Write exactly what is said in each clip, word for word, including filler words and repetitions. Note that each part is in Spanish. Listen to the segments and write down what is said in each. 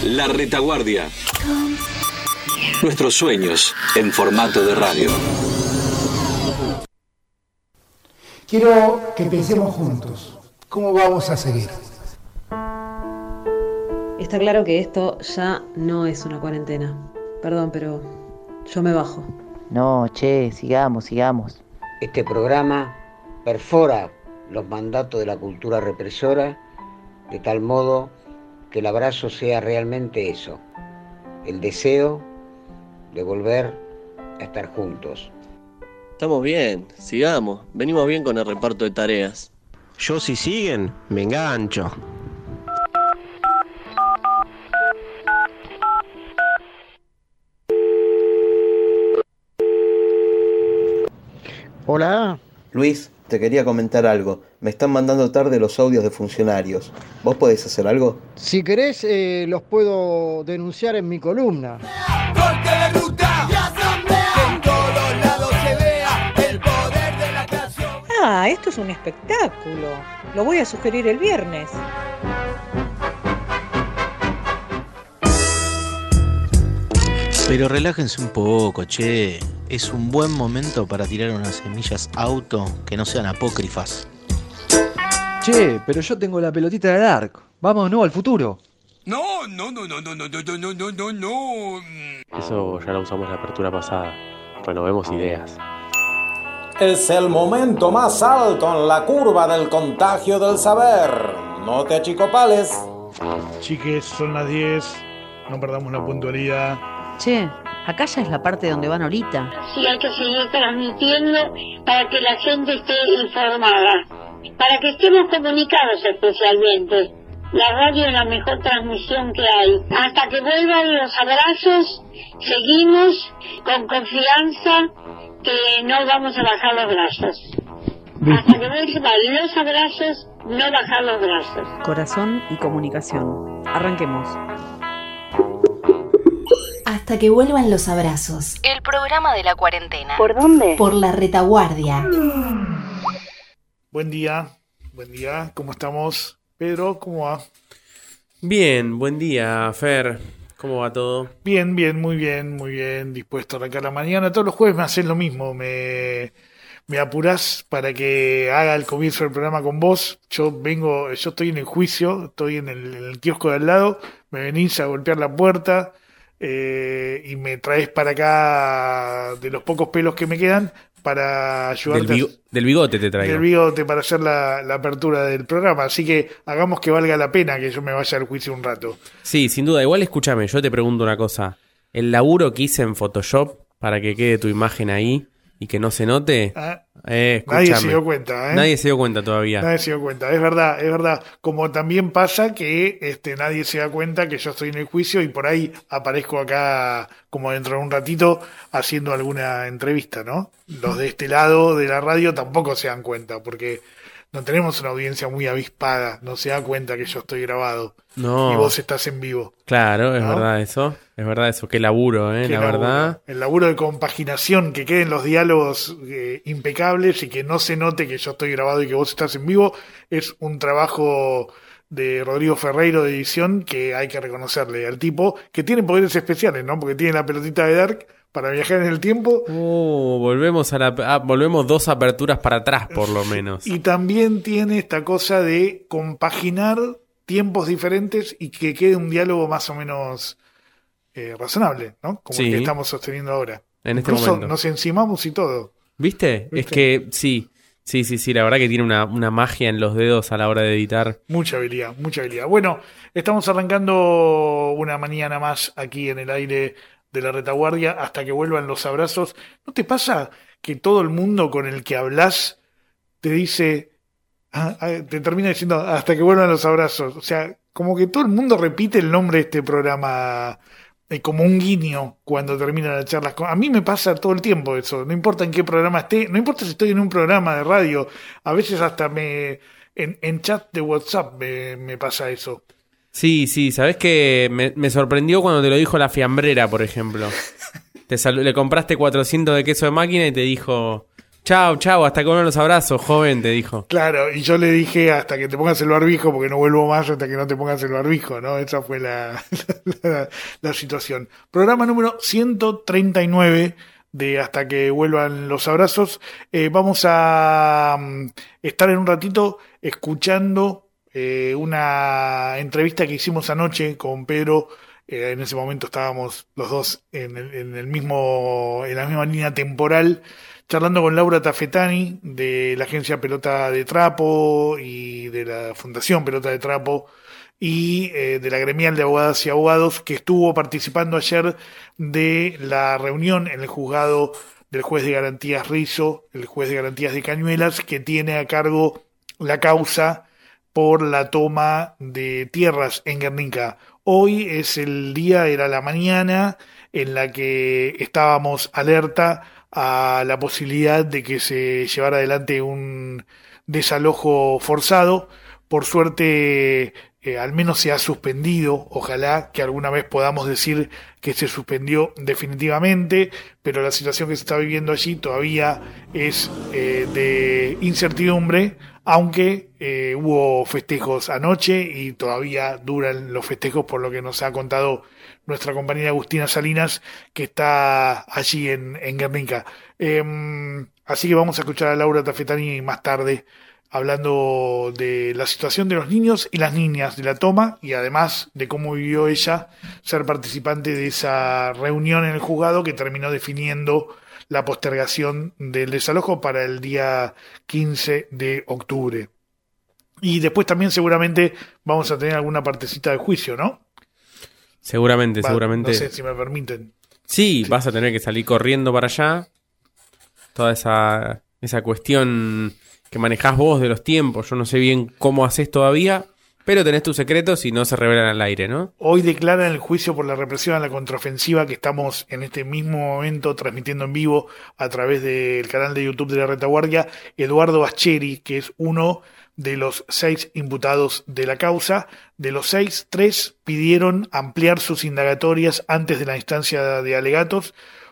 La Retaguardia. Nuestros sueños en formato de radio. Quiero que pensemos juntos. ¿Cómo vamos a seguir? Está claro que esto ya no es una cuarentena. Perdón, pero yo me bajo. No, che, sigamos, sigamos. Este programa perfora los mandatos de la cultura represora de tal modo que el abrazo sea realmente eso, el deseo de volver a estar juntos. Estamos bien, sigamos, venimos bien con el reparto de tareas. Yo si siguen, me engancho. Hola. Luis, te quería comentar algo. Me están mandando tarde los audios de funcionarios. ¿Vos podés hacer algo? Si querés, eh, los puedo denunciar en mi columna. Corte de ruta y asamblea. Que en todos lados se vea el poder de la canción. Ah, esto es un espectáculo. Lo voy a sugerir el viernes. Pero relájense un poco, che. Es un buen momento para tirar unas semillas auto que no sean apócrifas. Che, pero yo tengo la pelotita de Dark. Vamos, no, al futuro. No, no, no, no, no, no, no, no, no, no, no. Eso ya lo usamos la apertura pasada. Renovemos ideas. Es el momento más alto en la curva del contagio del saber. No te achicopales. Chiques, son las diez. No perdamos la puntualidad. Che, acá ya es la parte donde van ahorita. Sí, hay que seguir transmitiendo para que la gente esté informada, para que estemos comunicados especialmente. La radio es la mejor transmisión que hay. Hasta que vuelvan los abrazos, seguimos con confianza que no vamos a bajar los brazos. Hasta que vuelvan los abrazos, no bajar los brazos. Corazón y comunicación. Arranquemos. Hasta que vuelvan los abrazos. El programa de la cuarentena. ¿Por dónde? Por La Retaguardia. Buen día, buen día, ¿cómo estamos? Pedro, ¿cómo va? Bien, buen día, Fer. ¿Cómo va todo? Bien, bien, muy bien, muy bien. Dispuesto a arrancar la mañana. Todos los jueves me haces lo mismo. Me, me apurás para que haga el comienzo del programa con vos. Yo vengo, yo estoy en el juicio, estoy en el, en el kiosco de al lado. Me venís a golpear la puerta. Eh, y me traes para acá de los pocos pelos que me quedan para ayudarte. Del, bigo- del bigote te traigo. Del bigote para hacer la, la apertura del programa. Así que hagamos que valga la pena que yo me vaya al juicio un rato. Sí, sin duda. Igual escúchame, yo te pregunto una cosa. El laburo que hice en Photoshop para que quede tu imagen ahí y que no se note... Ah, eh, nadie se dio cuenta, ¿eh? Nadie se dio cuenta todavía. Nadie se dio cuenta, es verdad, es verdad. Como también pasa que este nadie se da cuenta que yo estoy en el juicio y por ahí aparezco acá como dentro de un ratito haciendo alguna entrevista, ¿no? Los de este lado de la radio tampoco se dan cuenta porque no tenemos una audiencia muy avispada, no se da cuenta que yo estoy grabado. No. Y vos estás en vivo. Claro, es ¿no? verdad eso. Es verdad eso. Qué laburo, ¿eh? Qué la laburo. verdad. El laburo de compaginación, que queden los diálogos eh, impecables y que no se note que yo estoy grabado y que vos estás en vivo, es un trabajo de Rodrigo Ferreiro de edición que hay que reconocerle al tipo, que tiene poderes especiales, ¿no? Porque tiene la pelotita de Dark para viajar en el tiempo. Uh, volvemos a la ah, volvemos dos aperturas para atrás, por lo menos. Y también tiene esta cosa de compaginar tiempos diferentes y que quede un diálogo más o menos eh, razonable, ¿no? Como sí. el que estamos sosteniendo ahora. En este Incluso momento. nos encimamos y todo. ¿Viste? ¿Viste? Es que sí. Sí, sí, sí, la verdad que tiene una, una magia en los dedos a la hora de editar. Mucha habilidad, mucha habilidad. Bueno, estamos arrancando una mañana más aquí en el aire de La Retaguardia hasta que vuelvan los abrazos. ¿No te pasa que todo el mundo con el que hablas te dice, ah, ah, te termina diciendo hasta que vuelvan los abrazos? O sea, como que todo el mundo repite el nombre de este programa eh, como un guiño cuando terminan las charlas. A mí me pasa todo el tiempo eso, no importa en qué programa esté, no importa si estoy en un programa de radio, a veces hasta me en, en chat de WhatsApp me, me pasa eso. Sí, sí, ¿sabés qué? Me, me sorprendió cuando te lo dijo la fiambrera, por ejemplo. Te sal- le compraste cuatrocientos de queso de máquina y te dijo, Chao, chao, hasta que vuelvan los abrazos, joven, te dijo. Claro, y yo le dije hasta que te pongas el barbijo, porque no vuelvo más hasta que no te pongas el barbijo, ¿no? Esa fue la, la, la situación. Programa número ciento treinta y nueve de Hasta que vuelvan los abrazos. Eh, vamos a um, estar en un ratito escuchando eh, una entrevista que hicimos anoche con Pedro. Eh, en ese momento estábamos los dos en el, en el mismo, en la misma línea temporal, charlando con Laura Tafetani de la agencia Pelota de Trapo y de la Fundación Pelota de Trapo y eh, de la gremial de abogadas y abogados, que estuvo participando ayer de la reunión en el juzgado del juez de garantías Rizzo, el juez de garantías de Cañuelas, que tiene a cargo la causa por la toma de tierras en Guernica. Hoy es el día, era la mañana en la que estábamos alerta a la posibilidad de que se llevara adelante un desalojo forzado. Por suerte, eh, al menos se ha suspendido. Ojalá que alguna vez podamos decir que se suspendió definitivamente, pero la situación que se está viviendo allí todavía es eh, de incertidumbre, aunque eh, hubo festejos anoche y todavía duran los festejos, por lo que nos ha contado nuestra compañera Agustina Salinas, que está allí en, en Guernica. Eh, así que vamos a escuchar a Laura Tafetani más tarde, hablando de la situación de los niños y las niñas de la toma, y además de cómo vivió ella ser participante de esa reunión en el juzgado que terminó definiendo la postergación del desalojo para el día quince de octubre. Y después también seguramente vamos a tener alguna partecita de juicio, ¿no? Seguramente, Va, seguramente. No sé si me permiten. Sí, sí, vas a tener que salir corriendo para allá. Toda esa, esa cuestión que manejás vos de los tiempos. Yo no sé bien cómo haces todavía, pero tenés tus secretos y no se revelan al aire, ¿no? Hoy declaran el juicio por la represión a la contraofensiva, que estamos en este mismo momento transmitiendo en vivo a través del canal de YouTube de la Retaguardia, Eduardo Bacheri, que es uno de los seis imputados de la causa. De los seis, tres pidieron ampliar sus indagatorias antes de la instancia de alegatos.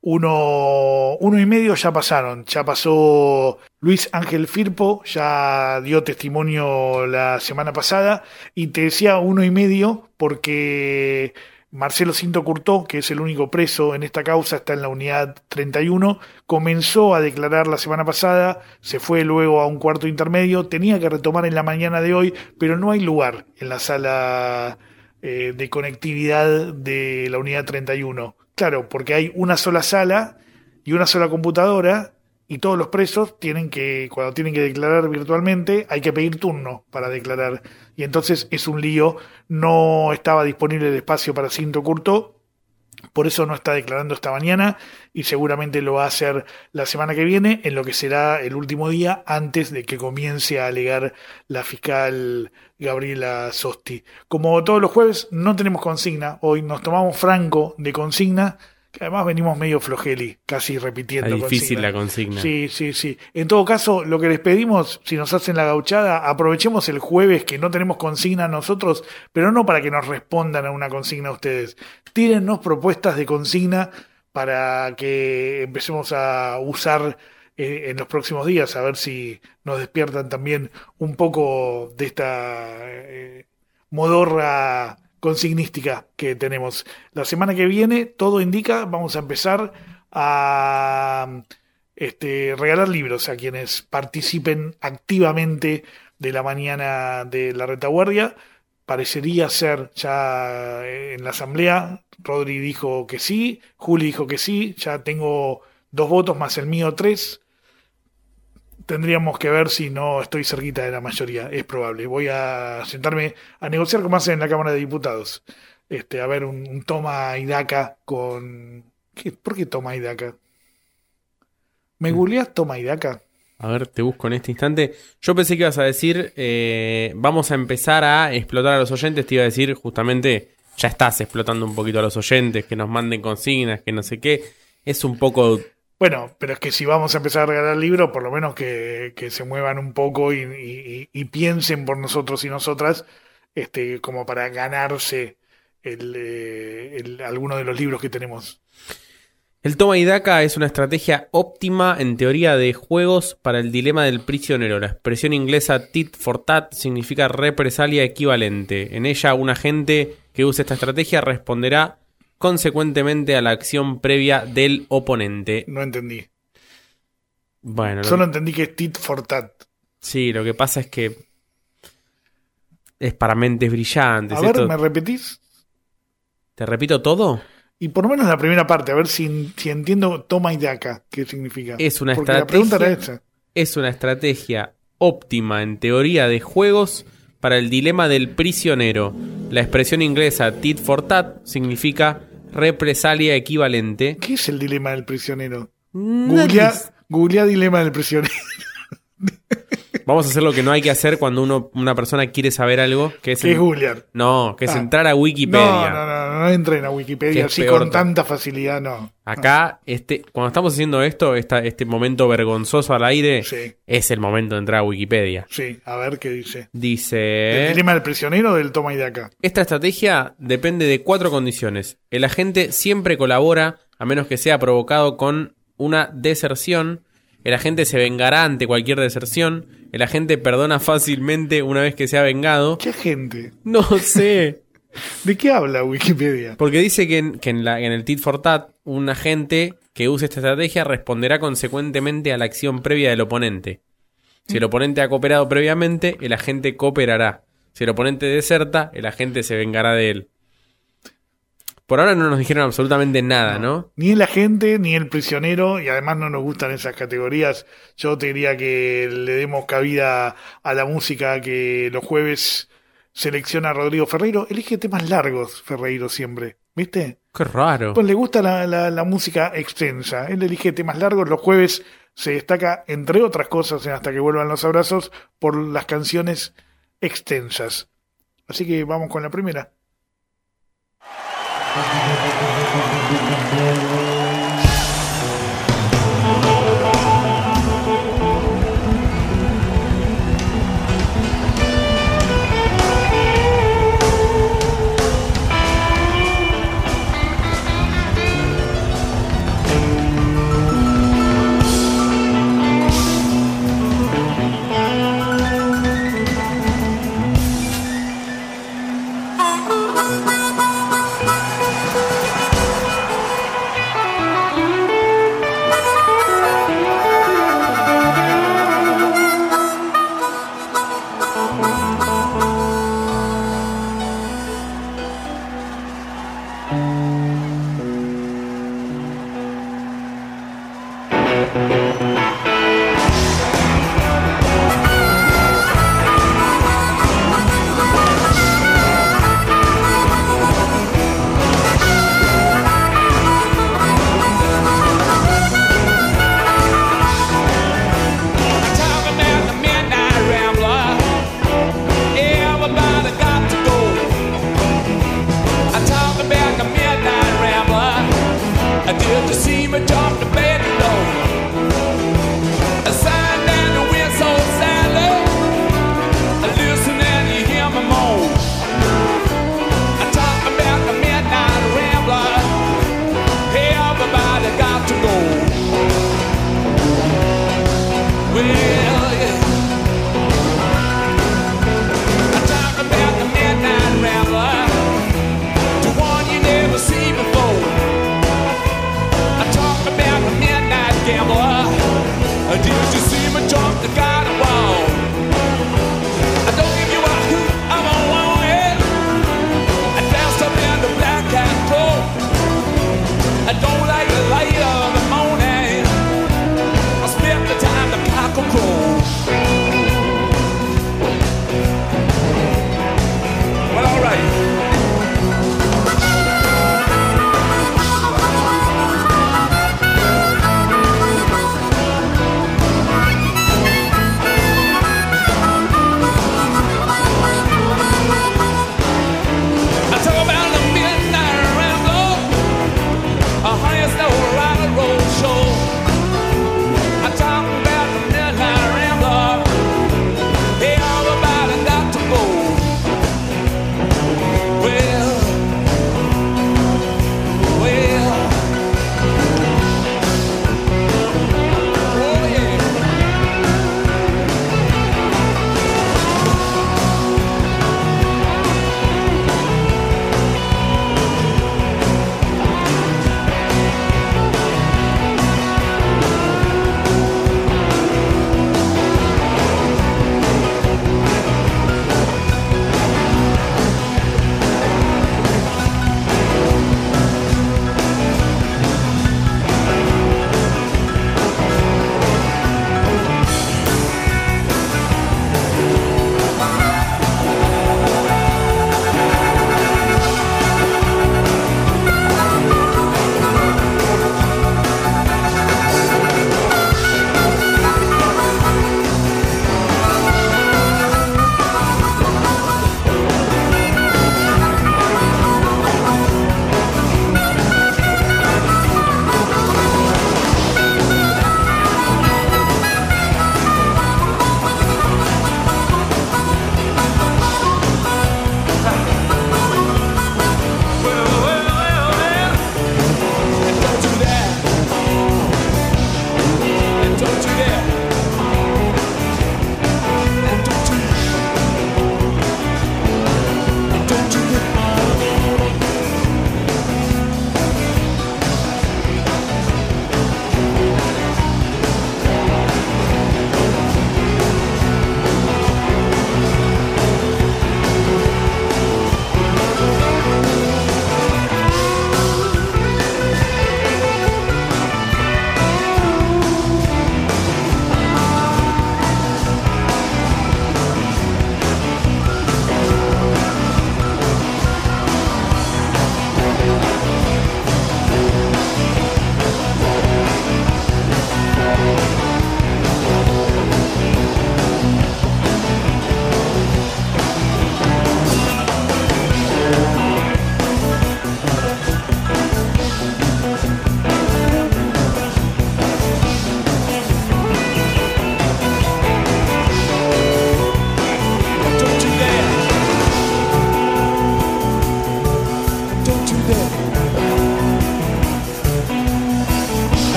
Uno, uno y medio ya pasaron. Ya pasó Luis Ángel Firpo, ya dio testimonio la semana pasada. Y te decía uno y medio porque Marcelo Cinto Curtó, que es el único preso en esta causa, está en la unidad treinta y uno, comenzó a declarar la semana pasada, se fue luego a un cuarto intermedio, tenía que retomar en la mañana de hoy, pero no hay lugar en la sala eh, de conectividad de la unidad treinta y uno. Claro, porque hay una sola sala y una sola computadora, y todos los presos tienen que, cuando tienen que declarar virtualmente, hay que pedir turno para declarar. Y entonces es un lío, no estaba disponible el espacio para Cinto Curtó, por eso no está declarando esta mañana, y seguramente lo va a hacer la semana que viene, en lo que será el último día antes de que comience a alegar la fiscal Gabriela Sosti. Como todos los jueves, no tenemos consigna, hoy nos tomamos franco de consigna, que además venimos medio flojeli, casi repitiendo. Es difícil consigna. la consigna. Sí, sí, sí. En todo caso, lo que les pedimos, si nos hacen la gauchada, aprovechemos el jueves que no tenemos consigna nosotros, pero no para que nos respondan a una consigna ustedes. Tírennos propuestas de consigna para que empecemos a usar eh, en los próximos días, a ver si nos despiertan también un poco de esta eh, modorra consignística que tenemos. La semana que viene, todo indica, vamos a empezar a este, regalar libros a quienes participen activamente de la mañana de la Retaguardia. Parecería ser ya en la asamblea, Rodri dijo que sí, Juli dijo que sí, ya tengo dos votos más el mío tres. Tendríamos que ver si no estoy cerquita de la mayoría, es probable. Voy a sentarme a negociar como hacen en la Cámara de Diputados. Este, a ver, un, un toma y daca con... ¿Qué? ¿Por qué toma y daca? ¿Me googleás toma y daca? A ver, te busco en este instante. Yo pensé que ibas a decir, eh, vamos a empezar a explotar a los oyentes. Te iba a decir, justamente, ya estás explotando un poquito a los oyentes, que nos manden consignas, que no sé qué. Es un poco... Bueno, pero es que si vamos a empezar a regalar libros, por lo menos que, que se muevan un poco y, y, y piensen por nosotros y nosotras, este, como para ganarse el, el, alguno de los libros que tenemos. El toma y daca es una estrategia óptima en teoría de juegos para el dilema del prisionero. La expresión inglesa tit for tat significa represalia equivalente. En ella, un agente que use esta estrategia responderá consecuentemente a la acción previa del oponente. No entendí. Bueno, Solo lo... entendí que es tit for tat. Sí, lo que pasa es que es para mentes brillantes. A ver, Esto... ¿me repetís? ¿Te repito todo? Y por lo menos la primera parte, a ver si, si entiendo toma y daca, ¿qué significa? Es una Porque estrategia, la pregunta era esa. Es una estrategia óptima en teoría de juegos para el dilema del prisionero. La expresión inglesa tit for tat significa represalia equivalente. ¿Qué es el dilema del prisionero? Nadie... Googlea, googlea dilema del prisionero. Vamos a hacer lo que no hay que hacer cuando uno, una persona quiere saber algo. Que es, ¿Qué en... es googlear? No, que es Ah. entrar a Wikipedia. No, no, no, no entren a Wikipedia así con tanta facilidad, no. Acá, este, cuando estamos haciendo esto, esta, este momento vergonzoso al aire, Sí. es el momento de entrar a Wikipedia. Sí, a ver qué dice. Dice... ¿El dilema del prisionero o del toma y daca? Esta estrategia depende de cuatro condiciones. El agente siempre colabora, a menos que sea provocado con una deserción. El agente se vengará ante cualquier deserción. El agente perdona fácilmente una vez que se ha vengado. ¿Qué agente? No sé. ¿De qué habla Wikipedia? Porque dice que en, que en, la, en el tit for tat, un agente que use esta estrategia responderá consecuentemente a la acción previa del oponente. Si el oponente ha cooperado previamente, el agente cooperará. Si el oponente deserta, el agente se vengará de él. Por ahora no nos dijeron absolutamente nada, ¿no? ¿no? Ni el agente, ni el prisionero, y además no nos gustan esas categorías. Yo te diría que le demos cabida a la música que los jueves selecciona Rodrigo Ferreiro. Elige temas largos, Ferreiro, siempre. ¿Viste? Qué raro. Pues le gusta la, la, la música extensa. Él elige temas largos. Los jueves se destaca, entre otras cosas, en Hasta que vuelvan los abrazos, por las canciones extensas. Así que vamos con la primera.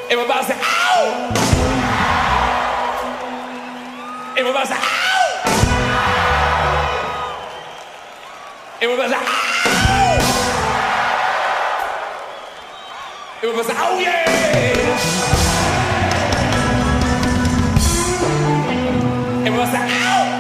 Everybody say, ow! Everybody say, ow! Everybody say, ow! Everybody say, oh yeah! Everybody say, ow!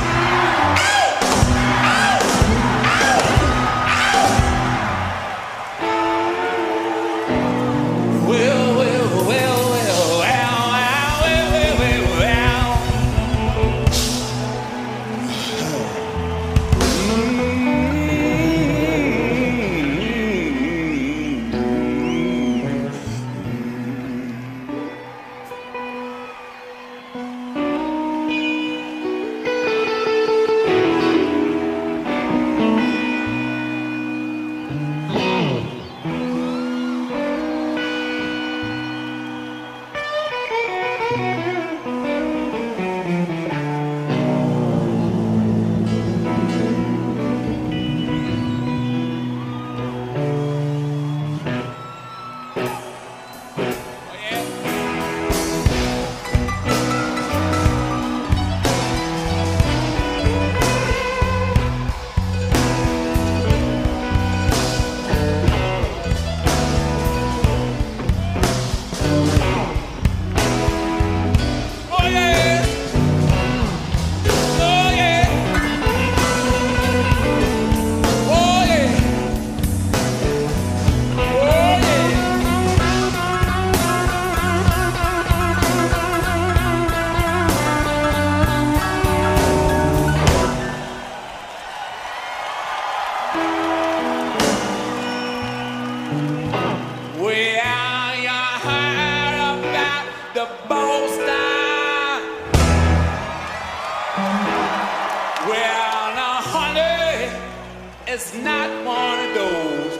It's not one of those.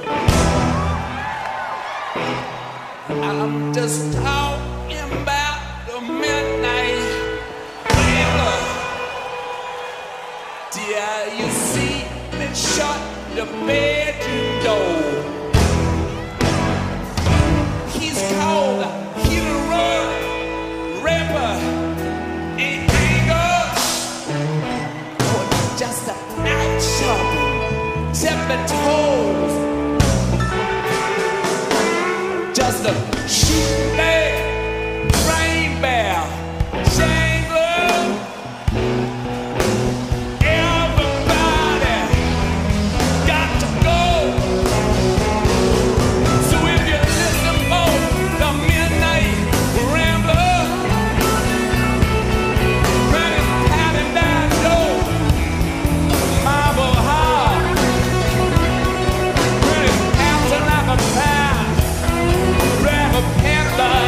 I'm just talking about the midnight fever. Dear, you see me shut the bedroom door. He's called Hit and Run, rapper, and anger. Oh, just an out shopping. Tipping toes, just a shoot leg, rain bear, jangler. Everybody got to go. So if you listen for the midnight rambler, ready to have him down low, marble high. Grab a panther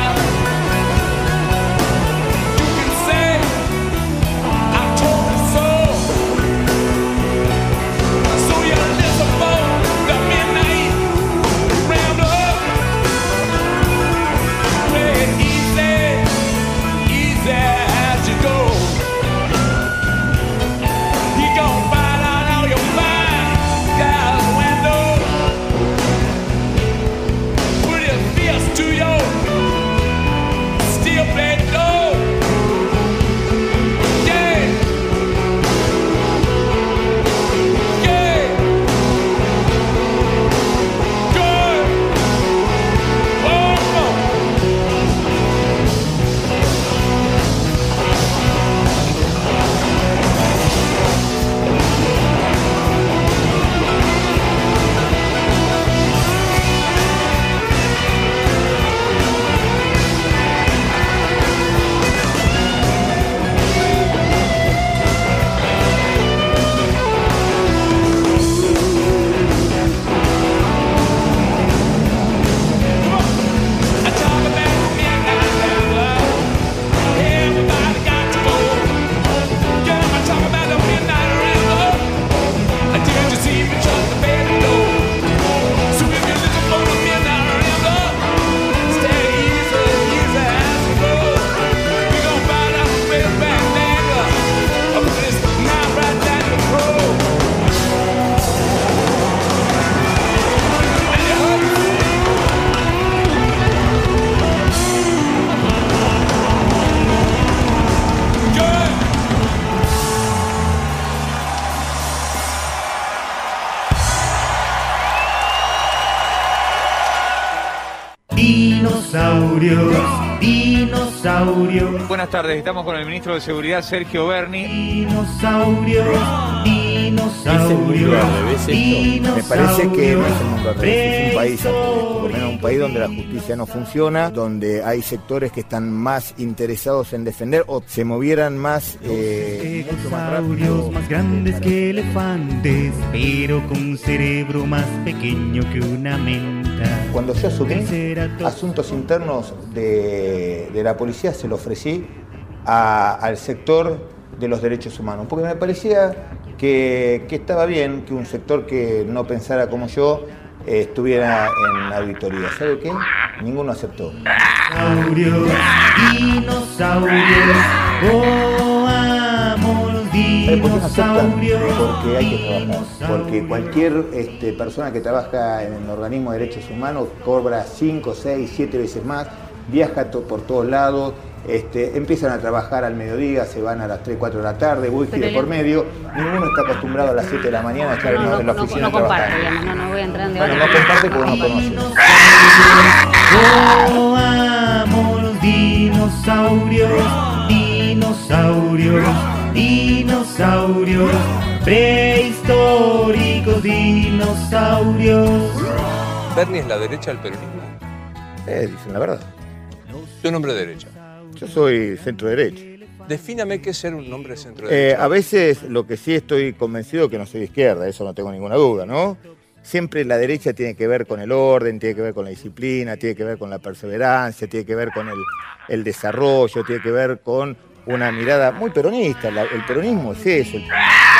Dinosaurios, dinosaurios. Buenas tardes, estamos con el ministro de Seguridad, Sergio Berni. Dinosaurios, dinosaurios. Me parece que no es el mundo al revés, es un país al revés, por lo menos un país donde la justicia no funciona, donde hay sectores que están más interesados en defender o se movieran más, eh, mucho más rápido. Más grandes que elefantes, pero con un cerebro más pequeño que una menta. Cuando yo asumí asuntos internos de, de la policía, se lo ofrecí a, al sector de los derechos humanos, porque me parecía que, que estaba bien que un sector que no pensara como yo eh, estuviera en auditoría. ¿Sabe qué? Ninguno aceptó. Dinosaurios, dinosaurios, oh, amo los ¿Sabe por qué no aceptan? dinosaurios. Porque hay que trabajar. Porque cualquier este, persona que trabaja en el organismo de derechos humanos cobra cinco, seis, siete veces más, viaja to- por todos lados. Este, empiezan a trabajar al mediodía, se van a las tres, cuatro de la tarde, whisky de por medio. Ninguno está acostumbrado a las siete de la mañana a estar No, en, no, en la no, oficina no comparte, trabajando. digamos, no, no voy a entrar en debate. Bueno, no comparte porque no conoce. Oh, amo los dinosaurios, dinosaurios, dinosaurios, prehistóricos dinosaurios. ¿Berni es la derecha del peronismo? Eh, dicen la verdad. ¿Tu nombre de derecha? Yo soy centro derecha. Defíname qué es ser un hombre centro Eh, derecha. a veces lo que sí estoy convencido que no soy de izquierda, eso no tengo ninguna duda, ¿no? Siempre la derecha tiene que ver con el orden, tiene que ver con la disciplina, tiene que ver con la perseverancia, tiene que ver con el, el desarrollo, tiene que ver con una mirada muy peronista. La- el peronismo es eso. El...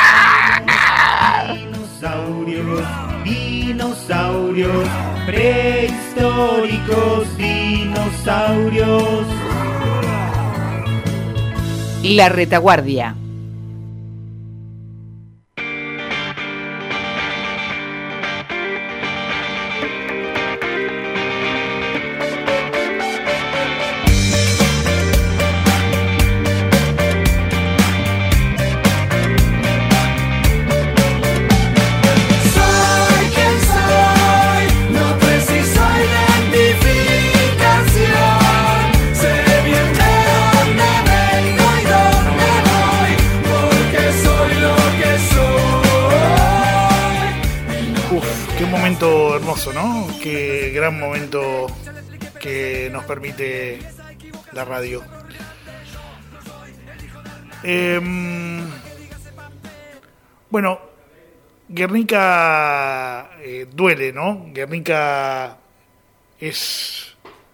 Dinosaurios, dinosaurios, prehistóricos dinosaurios. La retaguardia. Soy quien soy, no preciso identificación. Sé bien de dónde vengo y dónde voy, porque soy lo que soy. Uf, qué momento hermoso, ¿no? Qué gran momento que nos permite la radio. Em, bueno, Guernica eh, duele, ¿no? Guernica es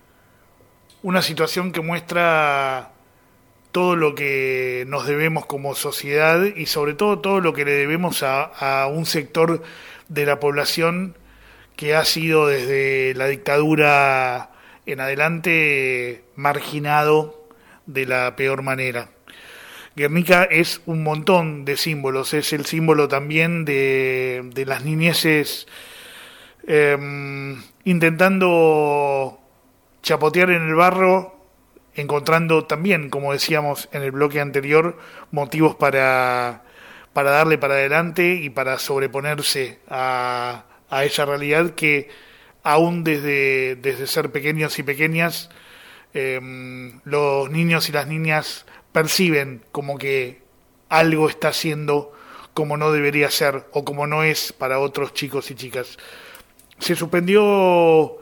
una situación que muestra todo lo que nos debemos como sociedad y sobre todo todo lo que le debemos a, a un sector de la población que ha sido desde la dictadura en adelante marginado de la peor manera. Guernica es un montón de símbolos, es el símbolo también de, de las niñeces eh, intentando chapotear en el barro, encontrando también, como decíamos en el bloque anterior, motivos para, para darle para adelante y para sobreponerse a, a esa realidad que aún desde, desde ser pequeños y pequeñas, eh, los niños y las niñas perciben como que algo está siendo como no debería ser o como no es para otros chicos y chicas. Se suspendió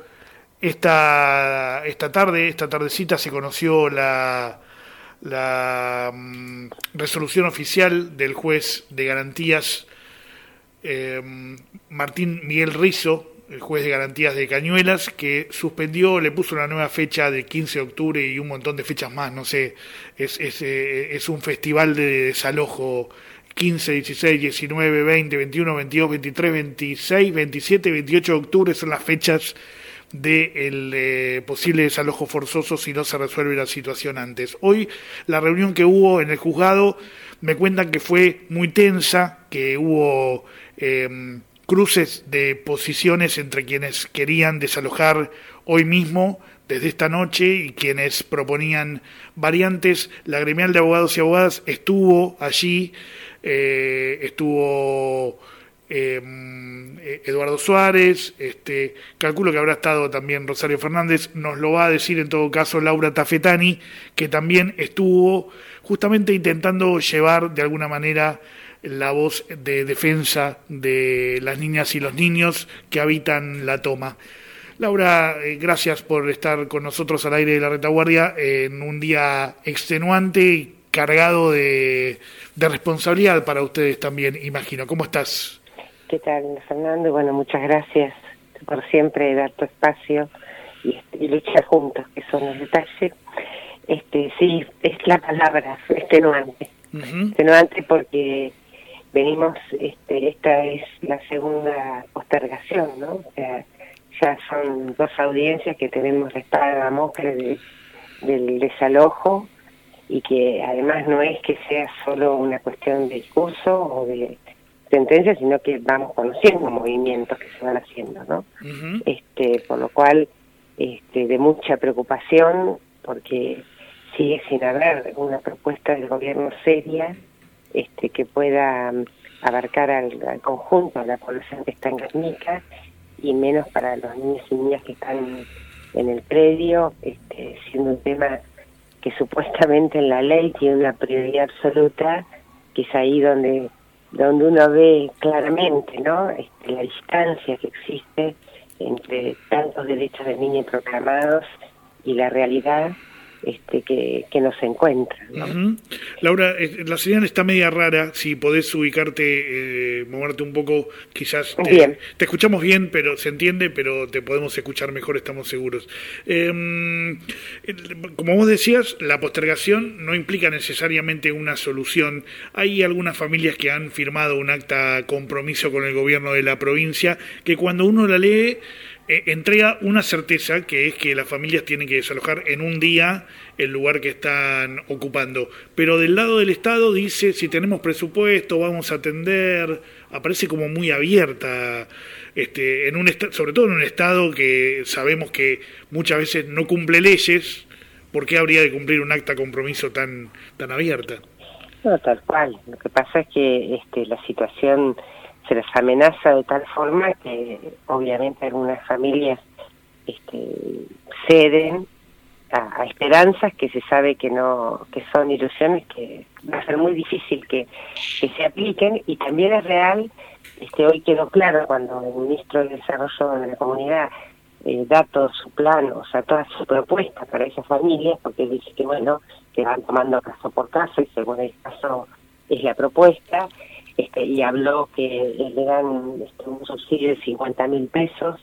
esta, esta tarde, esta tardecita se conoció la, la um, resolución oficial del juez de garantías eh, Martín Miguel Rizzo, el juez de garantías de Cañuelas, que suspendió, le puso una nueva fecha de quince de octubre y un montón de fechas más, no sé, es, es, eh, es un festival de desalojo, quince, dieciséis, diecinueve, veinte, veintiuno, veintidós, veintitrés, veintiséis, veintisiete, veintiocho de octubre son las fechas del de, eh, posible desalojo forzoso si no se resuelve la situación antes. Hoy la reunión que hubo en el juzgado me cuentan que fue muy tensa, que hubo eh, cruces de posiciones entre quienes querían desalojar hoy mismo, desde esta noche, y quienes proponían variantes. La gremial de abogados y abogadas estuvo allí, eh, estuvo eh, Eduardo Suárez, este, calculo que habrá estado también Rosario Fernández, nos lo va a decir en todo caso Laura Tafetani, que también estuvo justamente intentando llevar de alguna manera la voz de defensa de las niñas y los niños que habitan la toma. Laura, eh, gracias por estar con nosotros al aire de la retaguardia eh, en un día extenuante y cargado de, de responsabilidad para ustedes también, imagino. ¿Cómo estás? ¿Qué tal, Fernando? Bueno, muchas gracias por siempre dar tu espacio y, y luchar juntos, que son los detalles. Este, sí, es la palabra, extenuante. Uh-huh. Extenuante porque venimos, este, esta es la segunda postergación, ¿no? O sea, ya son dos audiencias que tenemos la espada de Damocles de, del desalojo, y que además no es que sea solo una cuestión de discurso o de sentencia, sino que vamos conociendo movimientos que se van haciendo, ¿no? Uh-huh. Este, por lo cual, este, de mucha preocupación, porque sigue sin haber una propuesta del gobierno seria, este, que pueda abarcar al, al conjunto de la población que está en Guernica, y menos para los niños y niñas que están en el predio, este, siendo un tema que supuestamente en la ley tiene una prioridad absoluta, que es ahí donde donde uno ve claramente, ¿no? Este, la distancia que existe entre tantos derechos de niños proclamados y la realidad este, que, que nos encuentra, ¿no? Uh-huh. Laura, eh, la señal está media rara, si podés ubicarte, eh, moverte un poco, quizás te, bien. te escuchamos bien, pero se entiende, pero te podemos escuchar mejor, estamos seguros. Eh, como vos decías, la postergación no implica necesariamente una solución. Hay algunas familias que han firmado un acta compromiso con el gobierno de la provincia, que cuando uno la lee, Eh, entrega una certeza, que es que las familias tienen que desalojar en un día el lugar que están ocupando, pero del lado del Estado dice, si tenemos presupuesto vamos a atender, aparece como muy abierta, este, en un est- sobre todo en un Estado que sabemos que muchas veces no cumple leyes. ¿Por qué habría de cumplir un acta compromiso tan, tan abierta? No, tal cual, lo que pasa es que este, la situación se les amenaza de tal forma que obviamente algunas familias este, ceden a, a esperanzas que se sabe que no, que son ilusiones, que va a ser muy difícil que, que se apliquen. Y también es real, este, hoy quedó claro cuando el ministro de Desarrollo de la Comunidad eh, da todo su plan, o sea, toda su propuesta para esas familias, porque dice que bueno, que van tomando caso por caso y según el caso es la propuesta. Este, y habló que le dan este, un subsidio de cincuenta mil pesos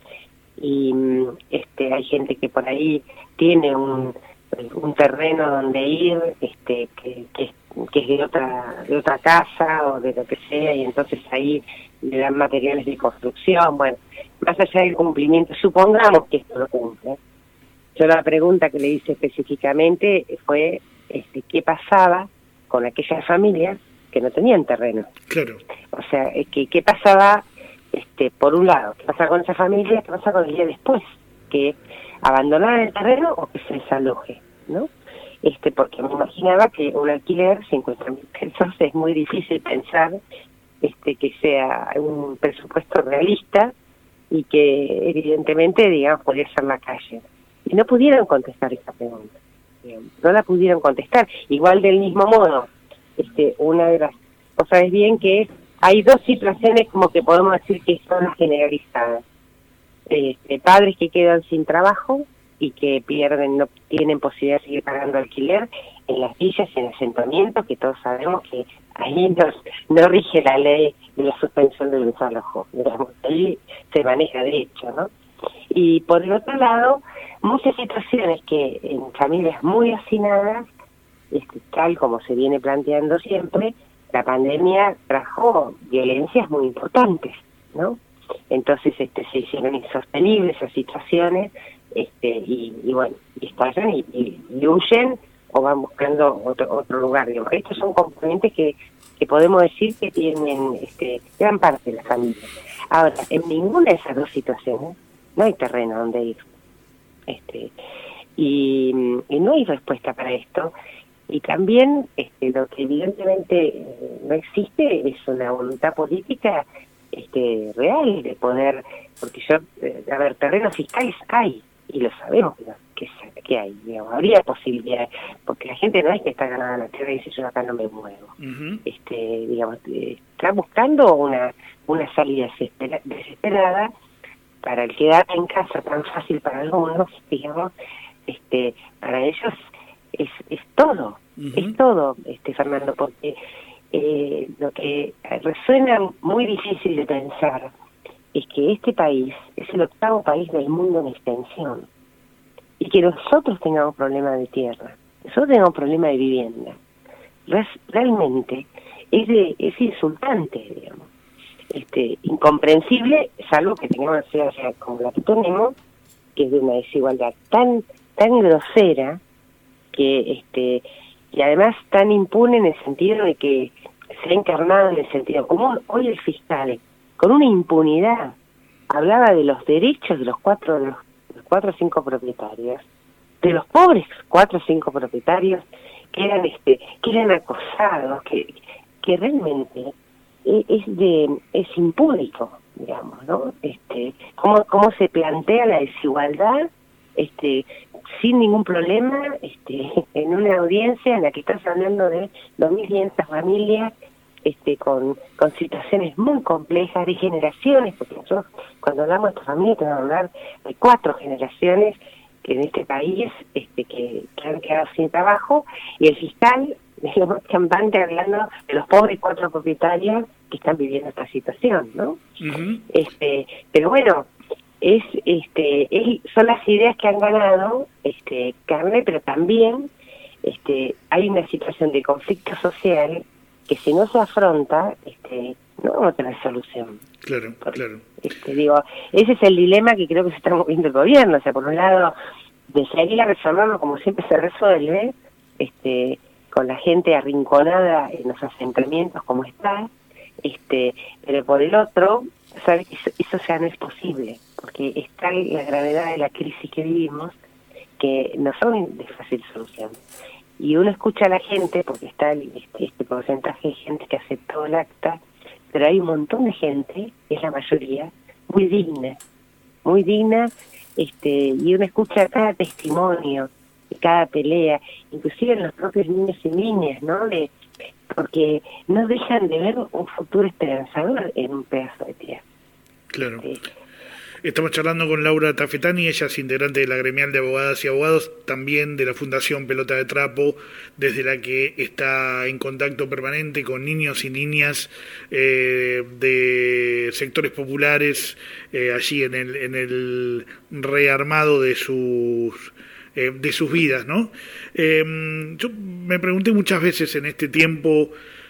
y este, hay gente que por ahí tiene un, un terreno donde ir, este, que, que, que es de otra, de otra casa o de lo que sea, y entonces ahí le dan materiales de construcción. Bueno, más allá del cumplimiento, supongamos que esto lo cumple. Yo la pregunta que le hice específicamente fue este, ¿qué pasaba con aquellas familias que no tenían terreno? Claro. O sea, que qué pasaba, este, por un lado, qué pasa con esa familia, qué pasa con el día después, que abandonaran el terreno o que se desaloje, ¿no? Este, porque me imaginaba que un alquiler, cincuenta mil pesos, es muy difícil pensar este, que sea un presupuesto realista y que evidentemente, digamos, podría ser la calle. Y no pudieron contestar esa pregunta, digamos, no la pudieron contestar. Igual del mismo modo, Este, una de las cosas es bien que hay dos situaciones como que podemos decir que son las generalizadas. Este, padres que quedan sin trabajo y que pierden, no tienen posibilidad de seguir pagando alquiler en las villas y en asentamientos, que todos sabemos que ahí no, no rige la ley de la suspensión del desalojo, digamos, ahí se maneja de hecho, ¿no? Y por el otro lado, muchas situaciones que en familias muy hacinadas, Este, tal como se viene planteando siempre, la pandemia trajo violencias muy importantes, ¿no? Entonces este, se hicieron insostenibles esas situaciones este, y, y bueno, y estallan y, y, y huyen o van buscando otro, otro lugar. Digamos. Estos son componentes que, que podemos decir que tienen este, gran parte de la familia. Ahora, en ninguna de esas dos situaciones no hay terreno donde ir. Este, y, y no hay respuesta para esto. Y también este, lo que evidentemente no existe es una voluntad política este real de poder, porque yo, eh, a ver, terrenos fiscales hay, y lo sabemos que, que, que hay, digamos, habría posibilidades, porque la gente no es que está ganada la tierra y dice yo acá no me muevo. Uh-huh. este digamos, eh, está buscando una, una salida desespera, desesperada para el quedar en casa tan fácil para algunos, digamos, este para ellos es, es todo, uh-huh. es todo, este Fernando, porque eh, lo que resuena muy difícil de pensar es que este país es el octavo país del mundo en extensión y que nosotros tengamos problemas de tierra, nosotros tengamos problemas de vivienda. Res, realmente es, de, es insultante, digamos, este incomprensible, salvo que tengamos una sociedad como la que tenemos, que es de una desigualdad tan tan grosera que este y además tan impune en el sentido de que se ha encarnado en el sentido común. Hoy el fiscal, con una impunidad, hablaba de los derechos de los cuatro de los, los cuatro o cinco propietarios, de los pobres cuatro o cinco propietarios que eran este que eran acosados, que que realmente es de es impúdico, digamos, ¿no? Este cómo cómo se plantea la desigualdad este sin ningún problema, este en una audiencia en la que estás hablando de dos mil quinientas familias, este con con situaciones muy complejas de generaciones, porque nosotros cuando hablamos de esta familia tenemos que hablar de cuatro generaciones que en este país este que, que han quedado sin trabajo, y el fiscal digamos campante hablando de los pobres cuatro propietarios que están viviendo esta situación, ¿no? Uh-huh. Este, pero bueno, es este es, son las ideas que han ganado este carne, pero también este hay una situación de conflicto social que si no se afronta este no vamos a tener solución. Claro, Porque, claro. Este, digo, ese es el dilema que creo que se está moviendo el gobierno, o sea, por un lado de seguir a resolverlo como siempre se resuelve, este con la gente arrinconada en los asentamientos como está, este pero por el otro, sabes que eso, eso ya no es posible, porque está la gravedad de la crisis que vivimos, que no son de fácil solución. Y uno escucha a la gente, porque está el, este, este porcentaje de gente que aceptó el acta, pero hay un montón de gente, es la mayoría, muy digna, muy digna, este y uno escucha cada testimonio, cada pelea, inclusive en los propios niños y niñas, ¿no? De, porque no dejan de ver un futuro esperanzador en un pedazo de tierra. Claro. Sí. Estamos charlando con Laura Tafetani, ella es integrante de la Gremial de Abogadas y Abogados, también de la Fundación Pelota de Trapo, desde la que está en contacto permanente con niños y niñas eh, de sectores populares, eh, allí en el, en el rearmado de sus... Eh, de sus vidas, ¿no? Eh, yo me pregunté muchas veces en este tiempo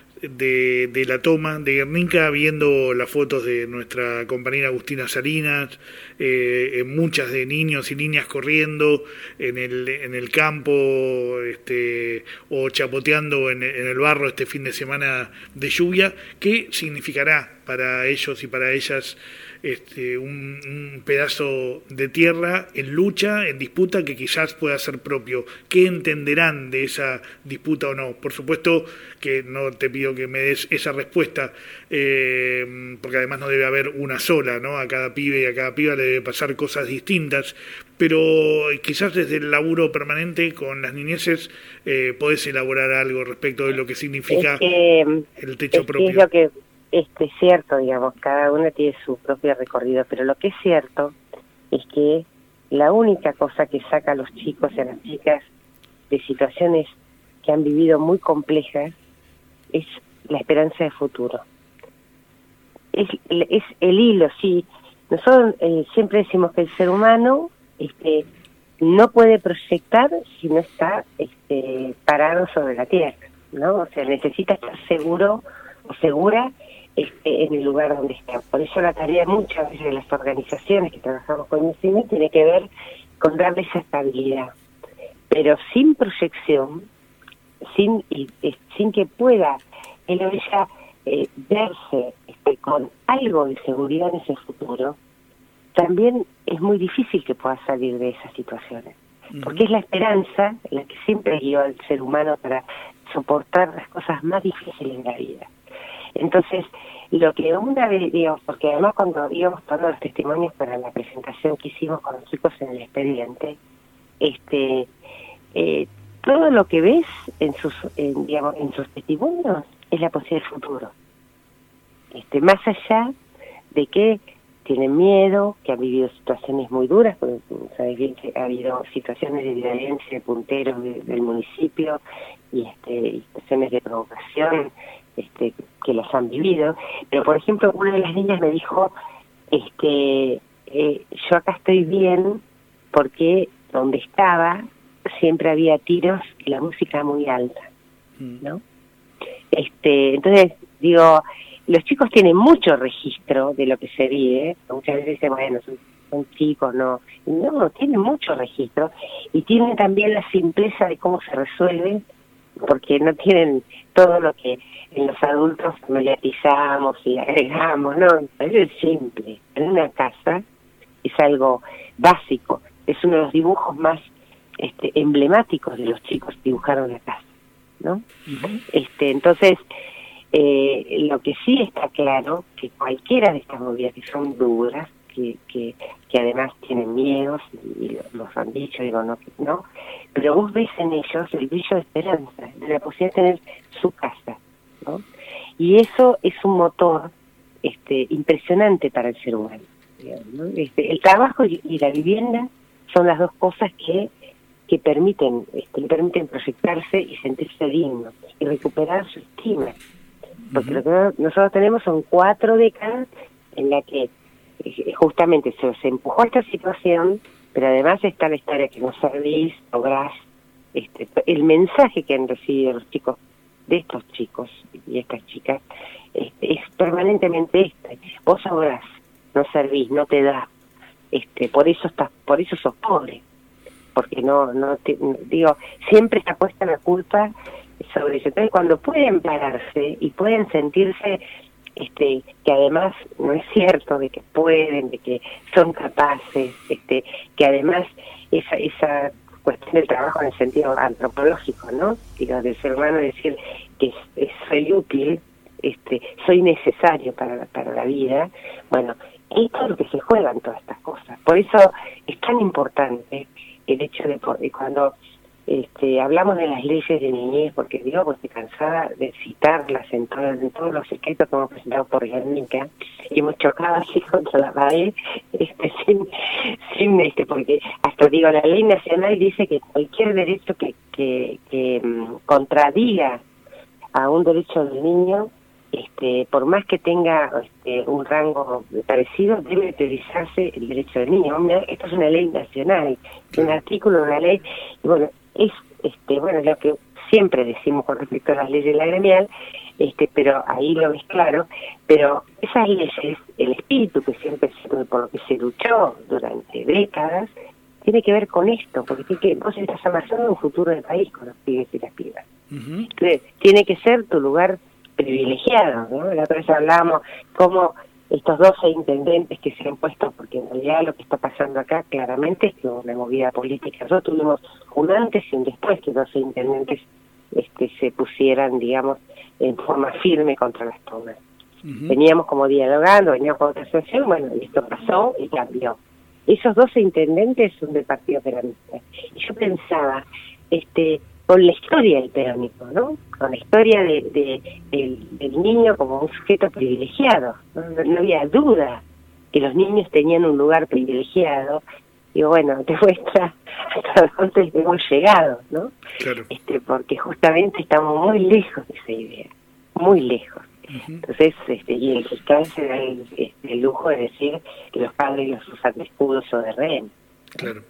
de, de la toma de Guernica, viendo las fotos de nuestra compañera Agustina Salinas, eh, muchas de niños y niñas corriendo en el en el campo, este, o chapoteando en, en el barro este fin de semana de lluvia. ¿Qué significará para ellos y para ellas Este, un, un pedazo de tierra en lucha, en disputa, que quizás pueda ser propio? ¿Qué entenderán de esa disputa o no? Por supuesto que no te pido que me des esa respuesta, eh, porque además no debe haber una sola, ¿no? A cada pibe y a cada piba le debe pasar cosas distintas, pero quizás desde el laburo permanente con las niñeces eh, podés elaborar algo respecto de lo que significa es que, el techo es propio. Que es lo que Este, es cierto, digamos, cada uno tiene su propio recorrido, pero lo que es cierto es que la única cosa que saca a los chicos y a las chicas de situaciones que han vivido muy complejas es la esperanza de futuro. Es, es el hilo, sí. Nosotros eh, siempre decimos que el ser humano este, no puede proyectar si no está este, parado sobre la tierra, ¿no? O sea, necesita estar seguro o segura Este, en el lugar donde está. Por eso la tarea muchas veces de las organizaciones que trabajamos con el cine tiene que ver con darle esa estabilidad, pero sin proyección, sin y, y, sin que pueda él o ella eh, verse este, con algo de seguridad en ese futuro, también es muy difícil que pueda salir de esas situaciones, uh-huh. porque es la esperanza la que siempre guió al ser humano para soportar las cosas más difíciles en la vida. Entonces, lo que una vez, digo, porque además cuando íbamos tomando los testimonios para la presentación que hicimos con los chicos en el expediente, este, eh, todo lo que ves en sus, en, digamos, en sus testimonios es la posibilidad del futuro. Este, más allá de que tienen miedo, que han vivido situaciones muy duras, porque sabes bien que ha habido situaciones de violencia de punteros de, del municipio y, este, y situaciones de provocación este, que las han vivido. Pero, por ejemplo, una de las niñas me dijo, este, eh, yo acá estoy bien porque donde estaba siempre había tiros y la música muy alta, ¿no? Este, entonces, digo, los chicos tienen mucho registro de lo que se vive. Muchas veces dicen, bueno, son, son chicos, no. No, tienen mucho registro y tienen también la simpleza de cómo se resuelve, porque no tienen todo lo que en los adultos mediatizamos y agregamos, no, es simple. En una casa es algo básico, es uno de los dibujos más este, emblemáticos de los chicos, dibujaron la casa, ¿no? Uh-huh. Este, entonces, eh, lo que sí está claro, que cualquiera de estas movidas que son duras, que, que, que además tienen miedos, y los han dicho, digo, no, no, pero vos ves en ellos el brillo de esperanza, de la posibilidad de tener su casa, ¿no? Y eso es un motor este, impresionante para el ser humano, digamos, ¿no? Este, el trabajo y, y la vivienda son las dos cosas que que permiten, este, le permiten proyectarse y sentirse dignos y recuperar su estima. Porque uh-huh. lo que nosotros tenemos son cuatro décadas en la que eh, justamente se os empujó a esta situación, pero además está la historia que no servís, lográs, este, el mensaje que han recibido los chicos, de estos chicos y estas chicas, este, es permanentemente este: vos obrás, no servís, no te da, este, por eso estás, por eso sos pobre. Porque no, no te, digo, siempre está puesta la culpa sobre eso. Entonces, cuando pueden pararse y pueden sentirse, este, que además no es cierto de que pueden, de que son capaces, este, que además esa, esa cuestión del trabajo en el sentido antropológico, ¿no? Digo, del ser humano, decir que es, es, soy útil, este, soy necesario para, para la vida. Bueno, esto es lo que se juegan todas estas cosas. Por eso es tan importante el hecho de, de cuando este, hablamos de las leyes de niñez, porque digo, pues estoy cansada de citarlas en, todo, en todos los escritos que hemos presentado por Guernica, y hemos chocado así contra la pared, este, sin, sin este, porque hasta digo, la ley nacional dice que cualquier derecho que, que, que um, contradiga a un derecho del niño, este, por más que tenga este, un rango parecido, debe utilizarse el derecho del niño. Esto es una ley nacional, un artículo de una ley, y bueno, es este, bueno, lo que siempre decimos con respecto a las leyes de la gremial, este, pero ahí lo ves claro, pero esas leyes, el espíritu que siempre se, por lo que se luchó durante décadas, tiene que ver con esto, porque tiene que, vos estás amasando un futuro del país con los pibes y las pibas. Uh-huh. Entonces, tiene que ser tu lugar privilegiado, ¿no? La otra vez hablábamos cómo estos doce intendentes que se han puesto, porque en realidad lo que está pasando acá claramente es que una movida política. Nosotros tuvimos un antes y un después que doce intendentes este, se pusieran, digamos, en forma firme contra las tomas. Uh-huh. Veníamos como dialogando, veníamos con otra situación, bueno, y esto pasó y cambió. Esos doce intendentes son del Partido Peronista. Y yo pensaba, este, con la historia del peronismo, ¿no? Con la historia de, de, del, del niño como un sujeto privilegiado. ¿no? No había duda que los niños tenían un lugar privilegiado. Y bueno, te muestra hasta dónde hemos llegado, ¿no? Claro. Este, porque justamente estamos muy lejos de esa idea, muy lejos. Uh-huh. Entonces, este, y el fiscal se da el, este, el lujo de decir que los padres los usan de escudos o de rehén. Claro.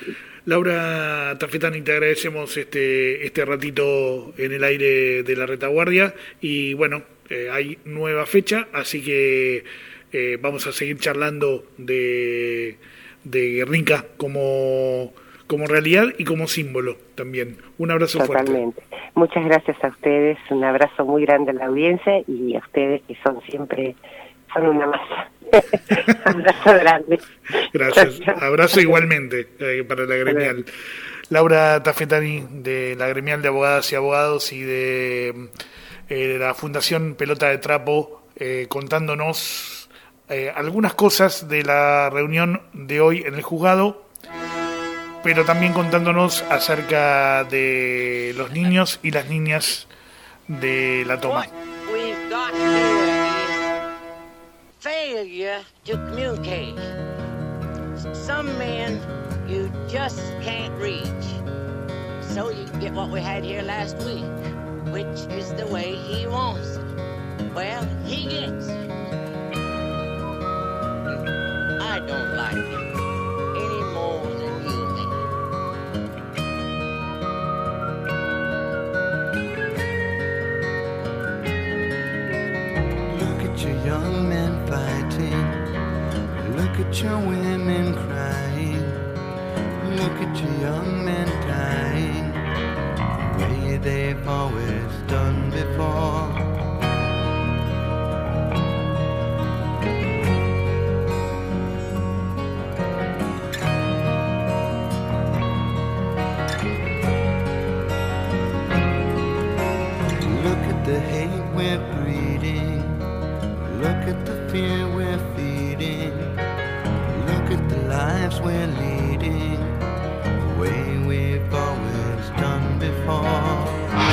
Laura Tafetani, te agradecemos este este ratito en el aire de la retaguardia y bueno, eh, hay nueva fecha, así que eh, vamos a seguir charlando de, de Guernica como, como realidad y como símbolo también. Un abrazo Totalmente. Fuerte. Muchas gracias a ustedes, un abrazo muy grande a la audiencia y a ustedes que son siempre, son una masa. Abrazo grande. Gracias. Abrazo igualmente eh, para la gremial. Laura Tafetani, de la gremial de abogadas y abogados y de eh, la Fundación Pelota de Trapo, eh, contándonos eh, algunas cosas de la reunión de hoy en el juzgado, pero también contándonos acerca de los niños y las niñas de la toma. We've got here is failure to communicate. Some men you just can't reach. So you get what we had here last week, which is the way he wants it. Well, he gets it. I don't like it any more than you do. Look at your young men fighting. Look at your women crying. Look at your young men dying the way they've always done before. Look at the hate we're breeding. Look at the fear we're feeding. Look at the lives we're leading the way we've always done before.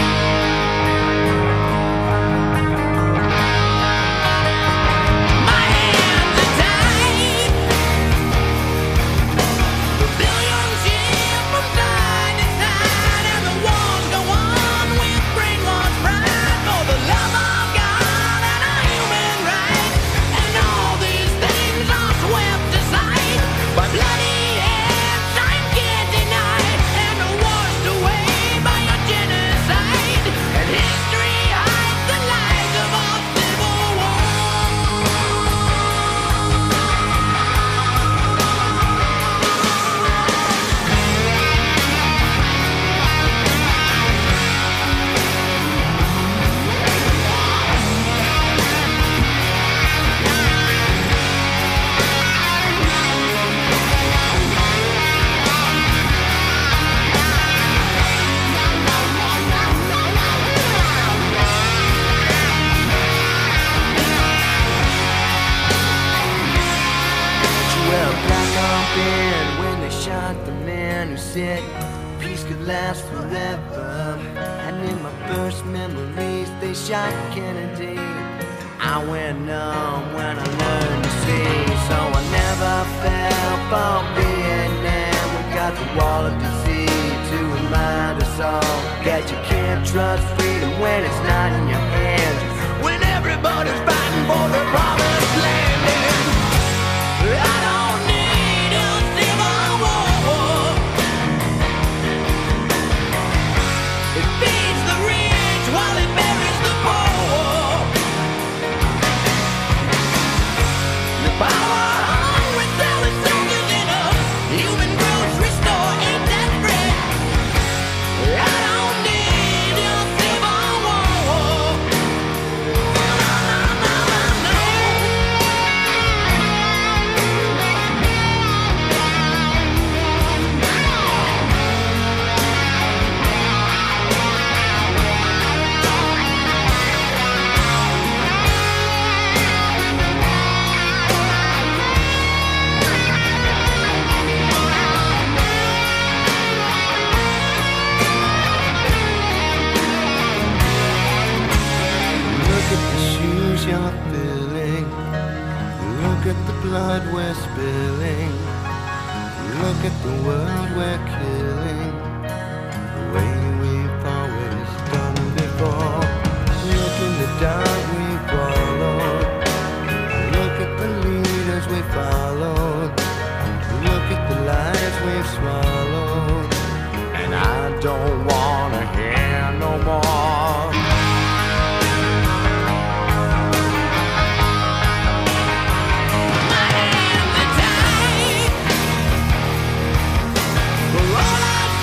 Said peace could last forever. And in my first memories they shot Kennedy. I went numb when I learned to see. So I never fell for Vietnam. We got the wall of disease to remind us all that you can't trust freedom when it's not in your hands. When everybody's fighting for the promised land. And I don't need a civil war. It feeds the rich while it buries the poor. The power hungry selling soldiers in a human grocery store. Ain't that great? I don't need a civil war. No, no, no, no, no. Look at the shoes you're filling. Look at the blood we're spilling. Look at the world we're killing the way we've always done before. Look in the dark we followed. Look at the leaders we followed. Look at the lies we've swallowed. And I don't wanna hear no more. My hands are tied. For all I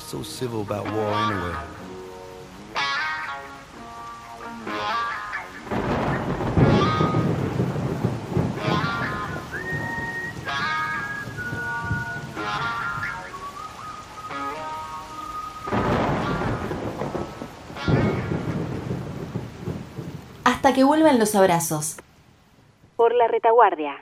What's so civil about war anyway? Hasta que vuelvan los abrazos. Por la retaguardia.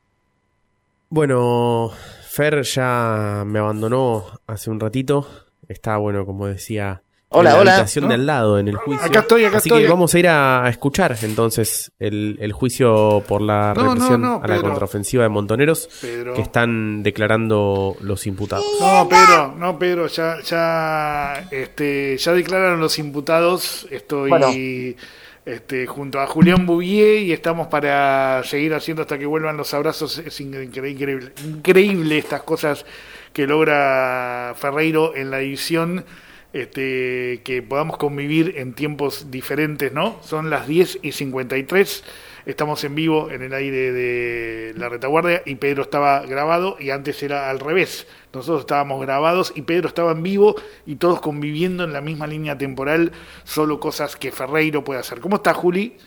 Bueno, Fer ya me abandonó hace un ratito. Está, bueno, como decía, hola, en la hola. habitación ¿No? de al lado, en el juicio. Acá estoy, acá Así estoy. que vamos a ir a escuchar entonces el, el juicio por la No, represión no, no, a la Pedro. contraofensiva de Montoneros Pedro. que están declarando los imputados. No, Pedro, no, Pedro, ya, ya, este, ya declararon los imputados. Estoy Bueno. este, junto a Julián Bouvier y estamos para seguir haciendo hasta que vuelvan los abrazos. Es increíble, increíble, increíble estas cosas que logra Ferreiro en la edición. Este, que podamos convivir en tiempos diferentes, ¿no? Son las diez y cincuenta y tres. Estamos en vivo en el aire de la retaguardia y Pedro estaba grabado y antes era al revés. Nosotros estábamos grabados y Pedro estaba en vivo y todos conviviendo en la misma línea temporal, solo cosas que Ferreiro puede hacer. ¿Cómo está, Juli?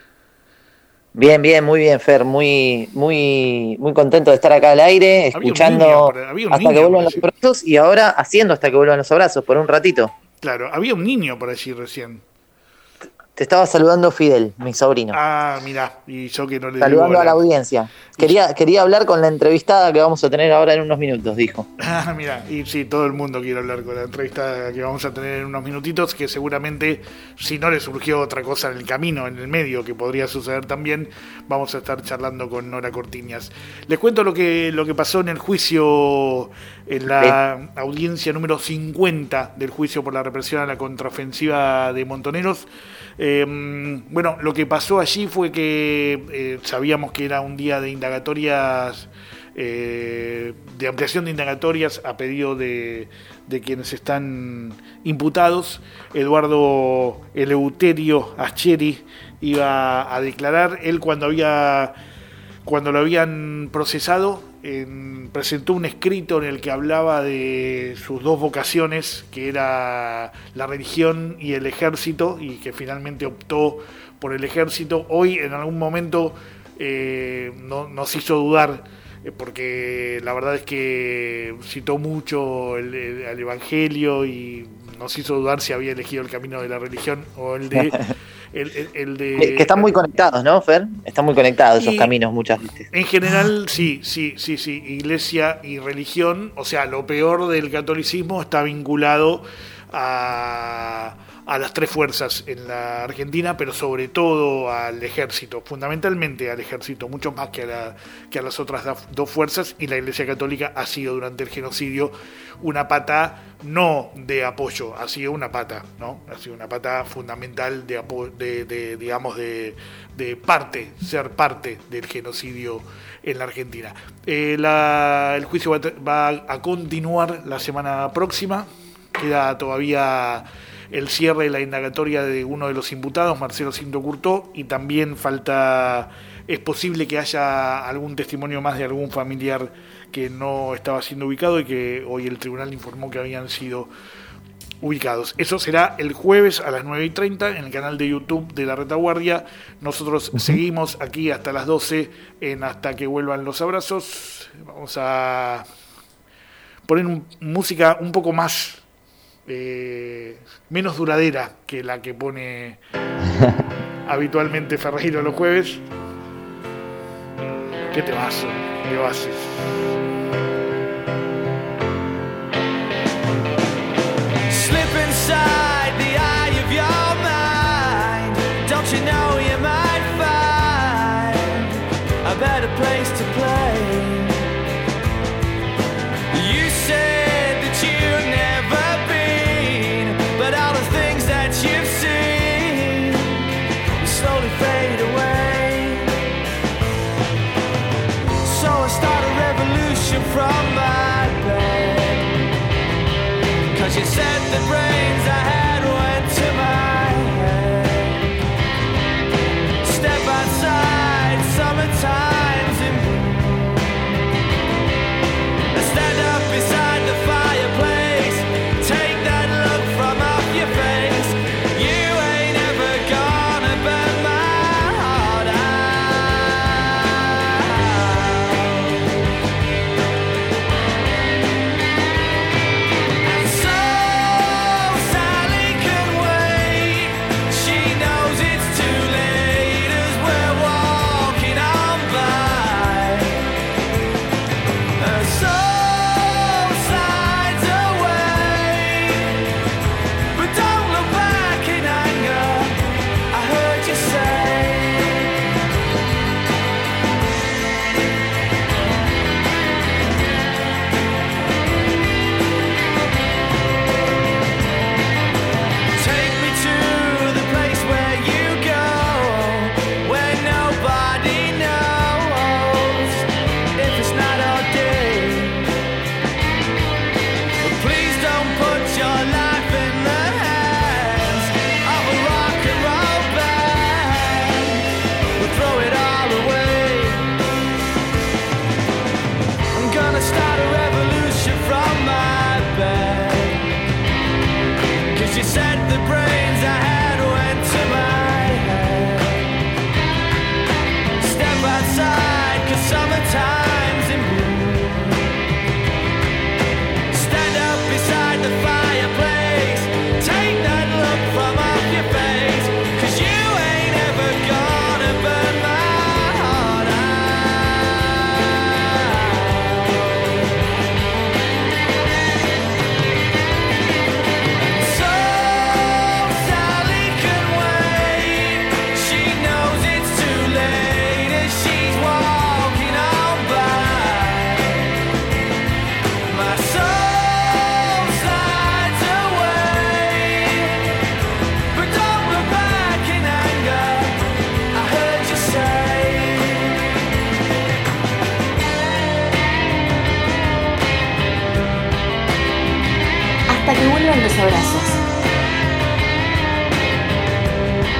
Bien, bien, muy bien, Fer, muy, muy, muy contento de estar acá al aire, Había un escuchando niño por- había un hasta niño que vuelvan por los allí. abrazos y ahora haciendo hasta que vuelvan los abrazos por un ratito. Claro, había un niño por allí recién. Te estaba saludando Fidel, mi sobrino. Ah, mirá, y yo que no le Saludando digo a la bola. audiencia. Quería, quería hablar con la entrevistada que vamos a tener ahora en unos minutos, dijo. Ah, mira, y sí, todo el mundo quiere hablar con la entrevista que vamos a tener en unos minutitos, que seguramente, si no le surgió otra cosa en el camino, en el medio, que podría suceder también, vamos a estar charlando con Nora Cortiñas. Les cuento lo que, lo que pasó en el juicio, en la audiencia número cincuenta del juicio por la represión a la contraofensiva de Montoneros. Eh, bueno, lo que pasó allí fue que eh, sabíamos que era un día de indagatorias, eh, de ampliación de indagatorias a pedido de, de quienes están imputados. Eduardo Eleuterio Ascheri iba a declarar. Él cuando había cuando lo habían procesado en, presentó un escrito en el que hablaba de sus dos vocaciones, que era la religión y el ejército, y que finalmente optó por el ejército. Hoy en algún momento eh, no, nos hizo dudar, eh, porque la verdad es que citó mucho el, el, el Evangelio y nos hizo dudar si había elegido el camino de la religión o el de... El, el, el de Que, que están muy conectados, ¿no, Fer? Están muy conectados esos Y- caminos muchas veces. En general, sí, sí, sí, sí. Iglesia y religión, o sea, lo peor del catolicismo está vinculado a, a las tres fuerzas en la Argentina, pero sobre todo al ejército, fundamentalmente al ejército, mucho más que a, la, que a las otras da- dos fuerzas, y la Iglesia Católica ha sido durante el genocidio una pata no de apoyo, ha sido una pata, ¿no? Ha sido una pata fundamental de, apo- de, de digamos, de, de parte, ser parte del genocidio en la Argentina. Eh, la- el juicio va a, te- va a continuar la semana próxima, queda todavía el cierre de la indagatoria de uno de los imputados, Marcelo Cinto Curtó, y también falta, es posible que haya algún testimonio más de algún familiar que no estaba siendo ubicado y que hoy el tribunal informó que habían sido ubicados. Eso será el jueves a las nueve y treinta en el canal de YouTube de La Retaguardia. Nosotros seguimos aquí hasta las doce en Hasta que vuelvan los abrazos. Vamos a poner un- música un poco más eh, menos duradera que la que pone habitualmente Ferreiro los jueves. ¿Qué te vas? ¿Qué bases? Slip inside the eye of your mind. Don't you know you might find a better place to play? You said that you've never been, but all the things that you've seen slowly fade away. So I start a revolution from my bed. Cause you said the brains I had went to my head.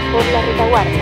Por la retaguardia.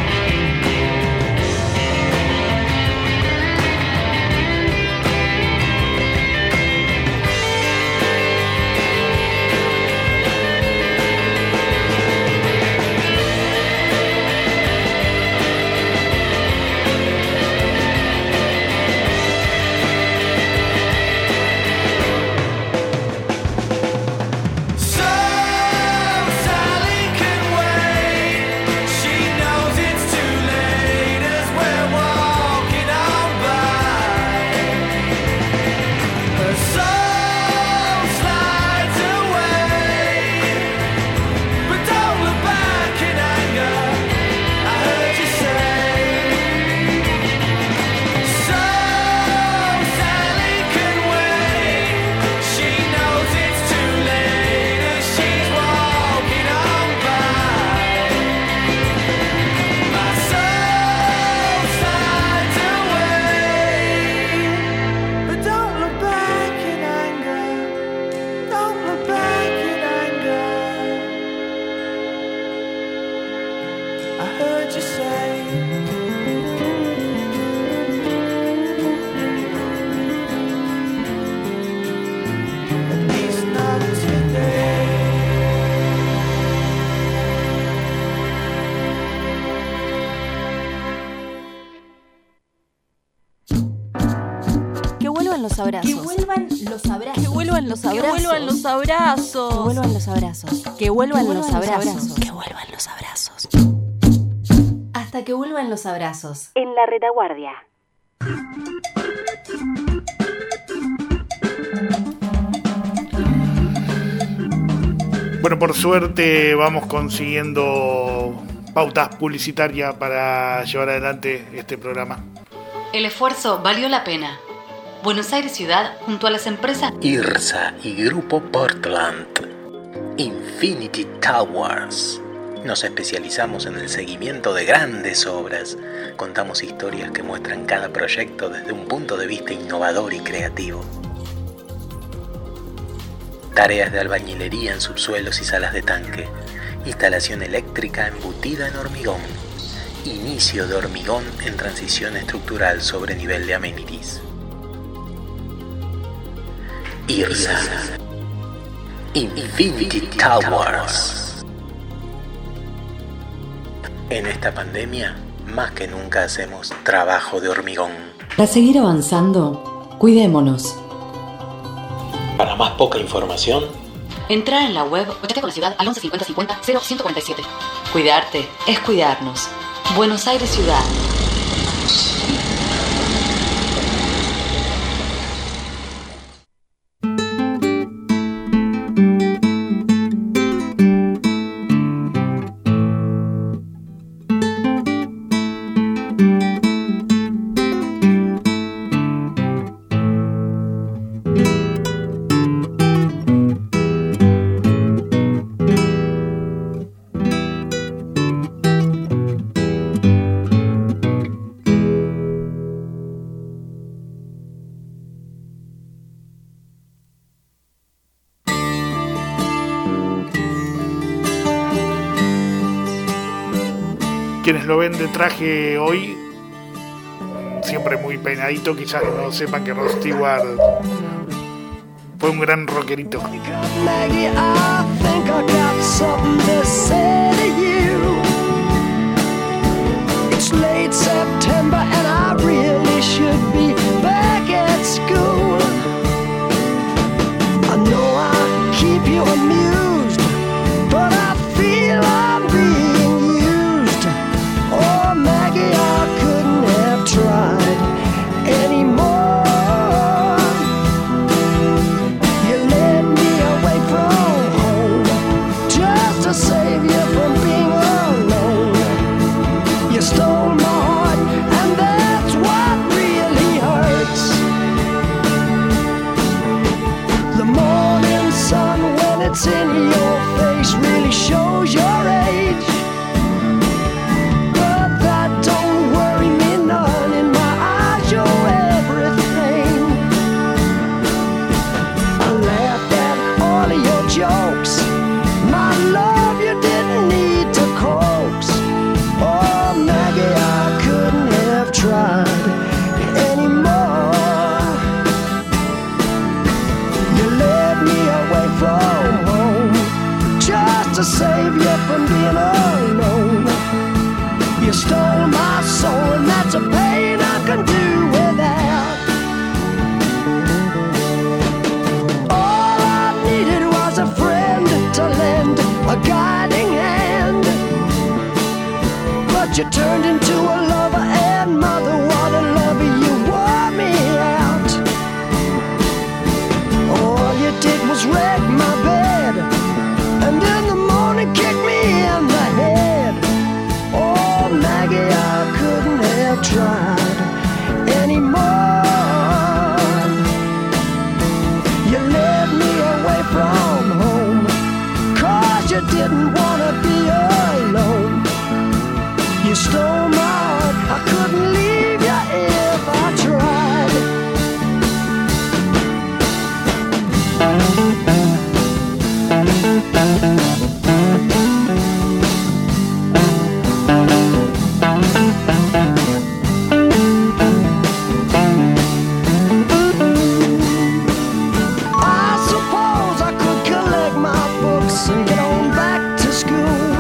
Los abrazos. Que vuelvan los abrazos. Que vuelvan los abrazos. Que vuelvan los abrazos. Que vuelvan los abrazos. Que vuelvan los abrazos. Que vuelvan los abrazos. Hasta que vuelvan los abrazos. En la retaguardia. Bueno, por suerte vamos consiguiendo pautas publicitarias para llevar adelante este programa. El esfuerzo valió la pena. Buenos Aires Ciudad, junto a las empresas IRSA y Grupo Portland. Infinity Towers. Nos especializamos en el seguimiento de grandes obras. Contamos historias que muestran cada proyecto desde un punto de vista innovador y creativo. Tareas de albañilería en subsuelos y salas de tanque. Instalación eléctrica embutida en hormigón. Inicio de hormigón en transición estructural sobre nivel de amenities. IRSA. Infinity Towers. En esta pandemia, más que nunca hacemos trabajo de hormigón. Para seguir avanzando, cuidémonos. Para más poca información, entra en la web o chate con la ciudad al once cincuenta cincuenta cero ciento cuarenta y siete. Cuidarte es cuidarnos. Buenos Aires Ciudad. Quienes lo ven de traje hoy, siempre muy peinadito, quizás no sepan que Rod Stewart fue un gran rockerito. Maggie, I think I got something to say to you. It's late September and I really should be back at school. I know I keep you amused, but I feel I'm being used. Oh, Maggie, I couldn't have tried anymore. You led me away from home just to save you from You turned into a lover and mother, what a lover, you wore me out. All you did was wreck my bed, and in the morning kick me in the head. Oh Maggie, I couldn't have tried anymore. You led me away from home, 'cause you didn't wanna be alone. You stole my heart, I couldn't leave you if I tried. I suppose I could collect my books and get on back to school,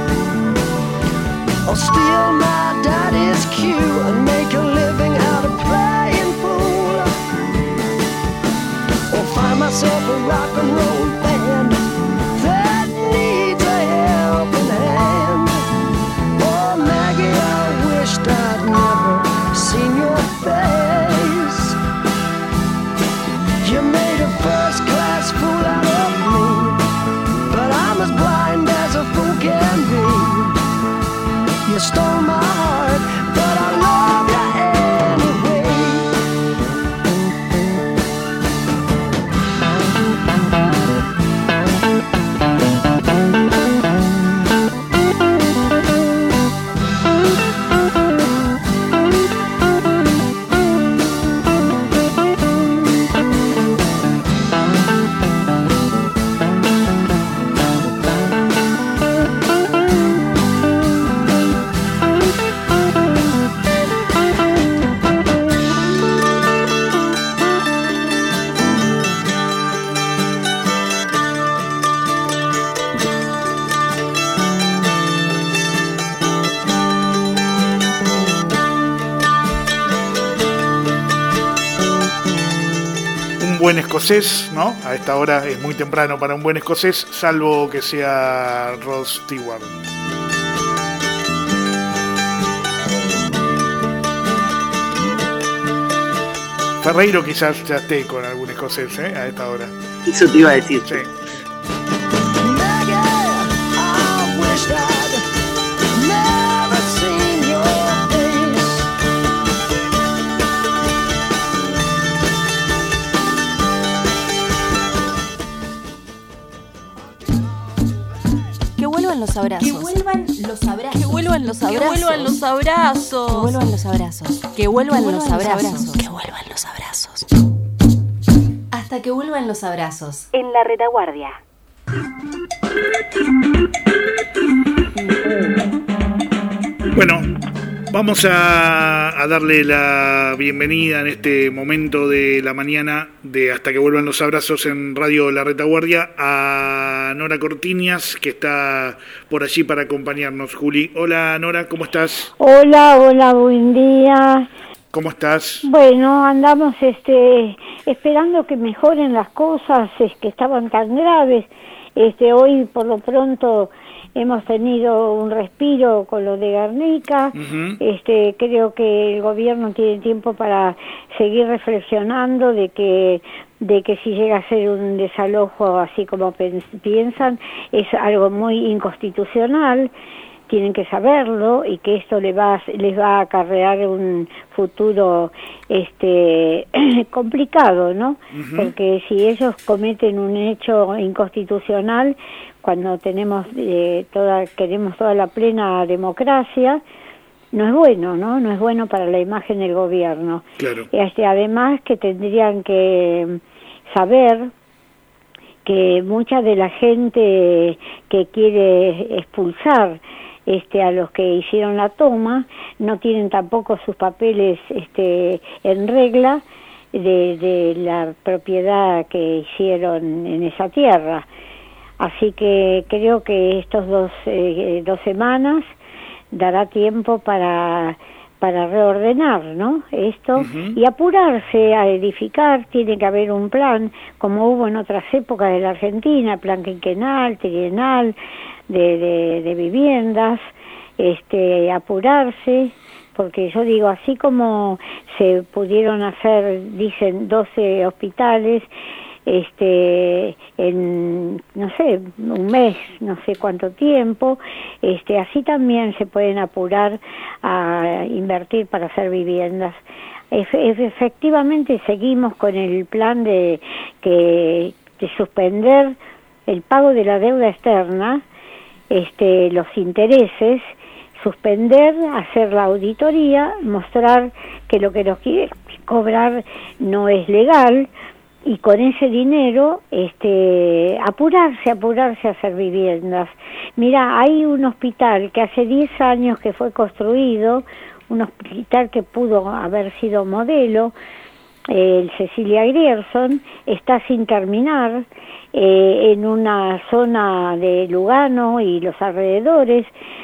or steal my daddy's cue and make a living out of playing pool, or find myself a rock and roll band that needs a helping hand. Oh Maggie, I wished I'd never seen your face. You made a first-class fool out of me, but I'm as blind as a fool can be. You stole my heart, but I love you anyway. Buen escocés, ¿no? A esta hora es muy temprano para un buen escocés, salvo que sea Rod Stewart. Ferreiro quizás ya esté con algún escocés, ¿eh? A esta hora. Eso te iba a decir. Sí. Los abrazos. Que vuelvan los abrazos. Que vuelvan los abrazos. Que vuelvan los abrazos. Que vuelvan los abrazos. Que vuelvan los abrazos. Que vuelvan los abrazos. Hasta que vuelvan los abrazos. En la retaguardia. Bueno, vamos a, a darle la bienvenida en este momento de la mañana de Hasta que vuelvan los abrazos en Radio La Retaguardia a Nora Cortiñas, que está por allí para acompañarnos. Juli, hola Nora, ¿cómo estás? Hola, hola, buen día. ¿Cómo estás? Bueno, andamos este esperando que mejoren las cosas, es que estaban tan graves. Este hoy por lo pronto hemos tenido un respiro con lo de Guernica. Uh-huh. Este, creo que el gobierno tiene tiempo para seguir reflexionando de que de que si llega a ser un desalojo así como piensan, es algo muy inconstitucional. Tienen que saberlo y que esto les va les va a acarrear un futuro este complicado, ¿no? Uh-huh. Porque si ellos cometen un hecho inconstitucional, cuando tenemos eh, toda queremos toda la plena democracia, no es bueno, ¿no? No es bueno para la imagen del gobierno. Claro. Este, además que tendrían que saber que mucha de la gente que quiere expulsar este a los que hicieron la toma no tienen tampoco sus papeles este en regla de, de la propiedad que hicieron en esa tierra. Así que creo que estos dos eh, dos semanas dará tiempo para para reordenar, ¿no? Esto uh-huh. y apurarse a edificar. Tiene que haber un plan, como hubo en otras épocas de la Argentina, plan quinquenal, trienal, de, de, de viviendas, este, apurarse, porque yo digo, así como se pudieron hacer, dicen, doce hospitales, este en no sé un mes, no sé cuánto tiempo, este así también se pueden apurar a invertir para hacer viviendas. Efe, efectivamente seguimos con el plan de que de suspender el pago de la deuda externa, este los intereses, suspender, hacer la auditoría, mostrar que lo que nos quiere cobrar no es legal, y con ese dinero este apurarse, apurarse a hacer viviendas. Mira, hay un hospital que hace diez años que fue construido, un hospital que pudo haber sido modelo, eh, el Cecilia Grierson, está sin terminar, eh, en una zona de Lugano y los alrededores,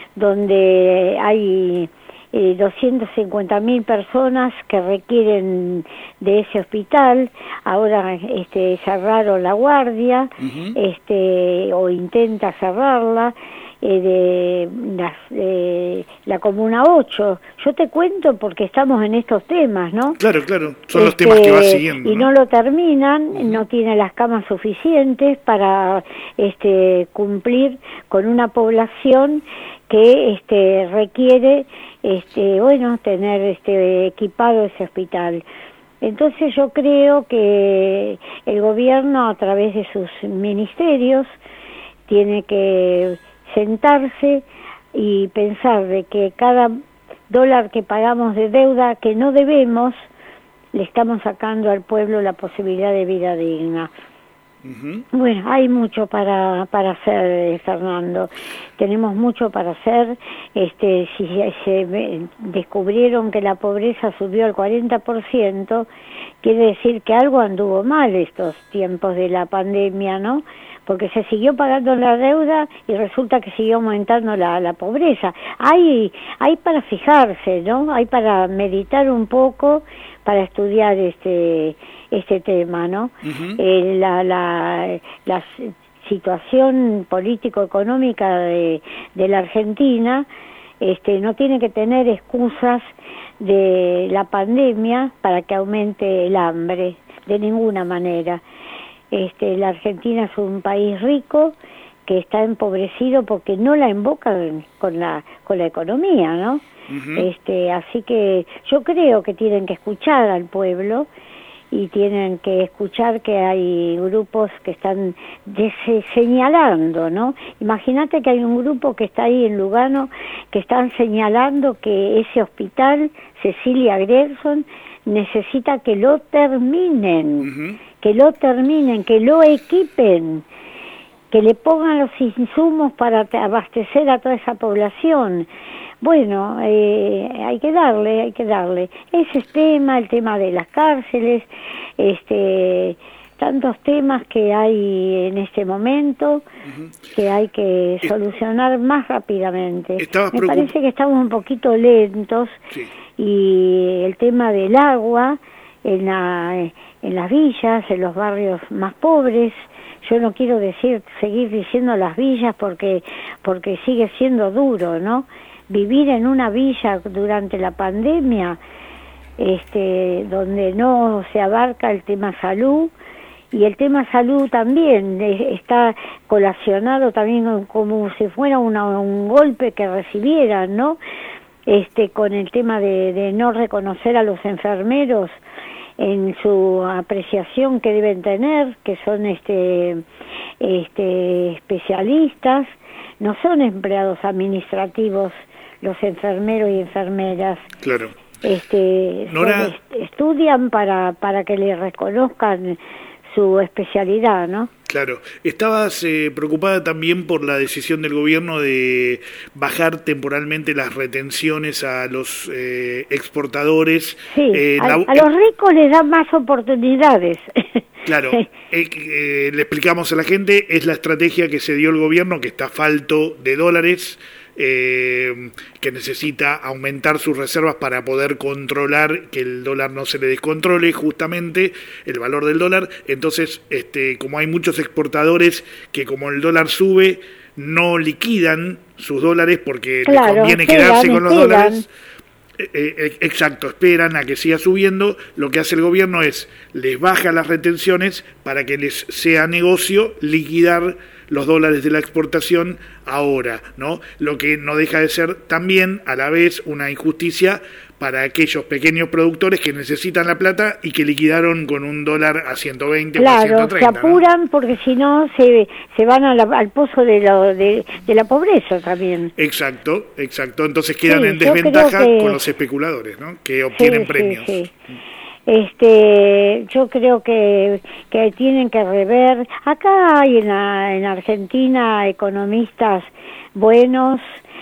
donde hay Eh, doscientas cincuenta mil personas que requieren de ese hospital. Ahora este, cerraron la guardia, uh-huh. este, o intenta cerrarla, eh, de las, eh, la Comuna ocho. Yo te cuento porque estamos en estos temas, ¿no? Claro, claro, son este, los temas que va siguiendo. Y no, no lo terminan, uh-huh. no tiene las camas suficientes para este, cumplir con una población que este, requiere este bueno tener este equipado ese hospital. Entonces yo creo que el gobierno, a través de sus ministerios, tiene que sentarse y pensar de que cada dólar que pagamos de deuda que no debemos, le estamos sacando al pueblo la posibilidad de vida digna. Uh-huh. Bueno, hay mucho para para hacer, Fernando. Tenemos mucho para hacer. Este, si se descubrieron que la pobreza subió al cuarenta por ciento, quiere decir que algo anduvo mal estos tiempos de la pandemia, ¿no? Porque se siguió pagando la deuda y resulta que siguió aumentando la, la pobreza. Hay hay para fijarse, ¿no? Hay para meditar un poco, para estudiar este este tema, ¿no? Uh-huh. Eh, la, la, la situación político-económica de, de la Argentina este, no tiene que tener excusas de la pandemia para que aumente el hambre, de ninguna manera. Este, la Argentina es un país rico que está empobrecido porque no la invocan con la, con la economía, ¿no? Uh-huh. Este, así que yo creo que tienen que escuchar al pueblo, y tienen que escuchar que hay grupos que están des- señalando, ¿no? Imagínate que hay un grupo que está ahí en Lugano que están señalando que ese hospital, Cecilia Grierson, necesita que lo terminen, uh-huh. que lo terminen, que lo equipen, que le pongan los insumos para abastecer a toda esa población. Bueno, eh, hay que darle, hay que darle. Ese es tema, el tema de las cárceles, este, tantos temas que hay en este momento, uh-huh. que hay que solucionar más rápidamente. Me preocup... parece que estamos un poquito lentos, sí. Y el tema del agua en, la, en las villas, en los barrios más pobres, yo no quiero decir seguir diciendo las villas porque porque sigue siendo duro, ¿no? Vivir en una villa durante la pandemia, este, donde no se abarca el tema salud, y el tema salud también eh, está colacionado también como si fuera una, un golpe que recibieran, ¿no? Este, con el tema de, de no reconocer a los enfermeros en su apreciación que deben tener, que son este, este, especialistas, no son empleados administrativos los enfermeros y enfermeras. Claro. Este, Nora... son, estudian para para que les reconozcan su especialidad, ¿no? Claro. Estabas eh, preocupada también por la decisión del gobierno de bajar temporalmente las retenciones a los eh, exportadores. Sí, eh, a, la... a los ricos les dan más oportunidades. Claro, eh, eh, le explicamos a la gente, es la estrategia que se dio el gobierno, que está falto de dólares, eh, que necesita aumentar sus reservas para poder controlar que el dólar no se le descontrole, justamente el valor del dólar. Entonces, este, como hay muchos exportadores que como el dólar sube, no liquidan sus dólares porque Claro, les conviene esperan, quedarse con los esperan. dólares. Eh, eh, exacto, esperan a que siga subiendo. Lo que hace el gobierno es les baja las retenciones para que les sea negocio liquidar los dólares de la exportación ahora, ¿no? Lo que no deja de ser también a la vez una injusticia para aquellos pequeños productores que necesitan la plata y que liquidaron con un dólar a ciento veinte o a Claro, ciento treinta. se apuran, ¿no? Porque si no se, se van a la- al pozo de, lo, de, de la pobreza también. Exacto, exacto. Entonces quedan Sí, en yo desventaja creo que- con los especuladores, ¿no? Que obtienen Sí, sí, premios. sí. Este, yo creo que, que tienen que rever. Acá hay en, la- en Argentina economistas buenos,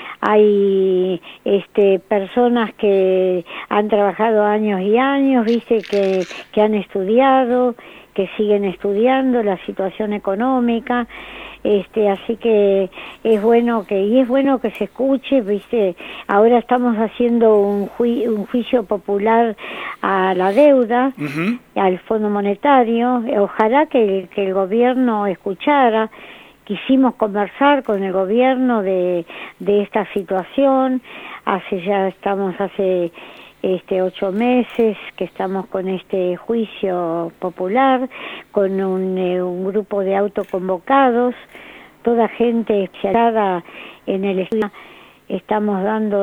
hay este, personas que han trabajado años y años, viste, que, que han estudiado, que siguen estudiando la situación económica. Este, así que es bueno que y es bueno que se escuche, viste. Ahora estamos haciendo un, jui- un juicio popular a la deuda, Ujú. al Fondo Monetario. Ojalá que, que el gobierno escuchara. Quisimos conversar con el gobierno de, de esta situación. Hace ya estamos hace este ocho meses que estamos con este juicio popular, con un, eh, un grupo de autoconvocados, toda gente especializada en el estudio. Estamos dando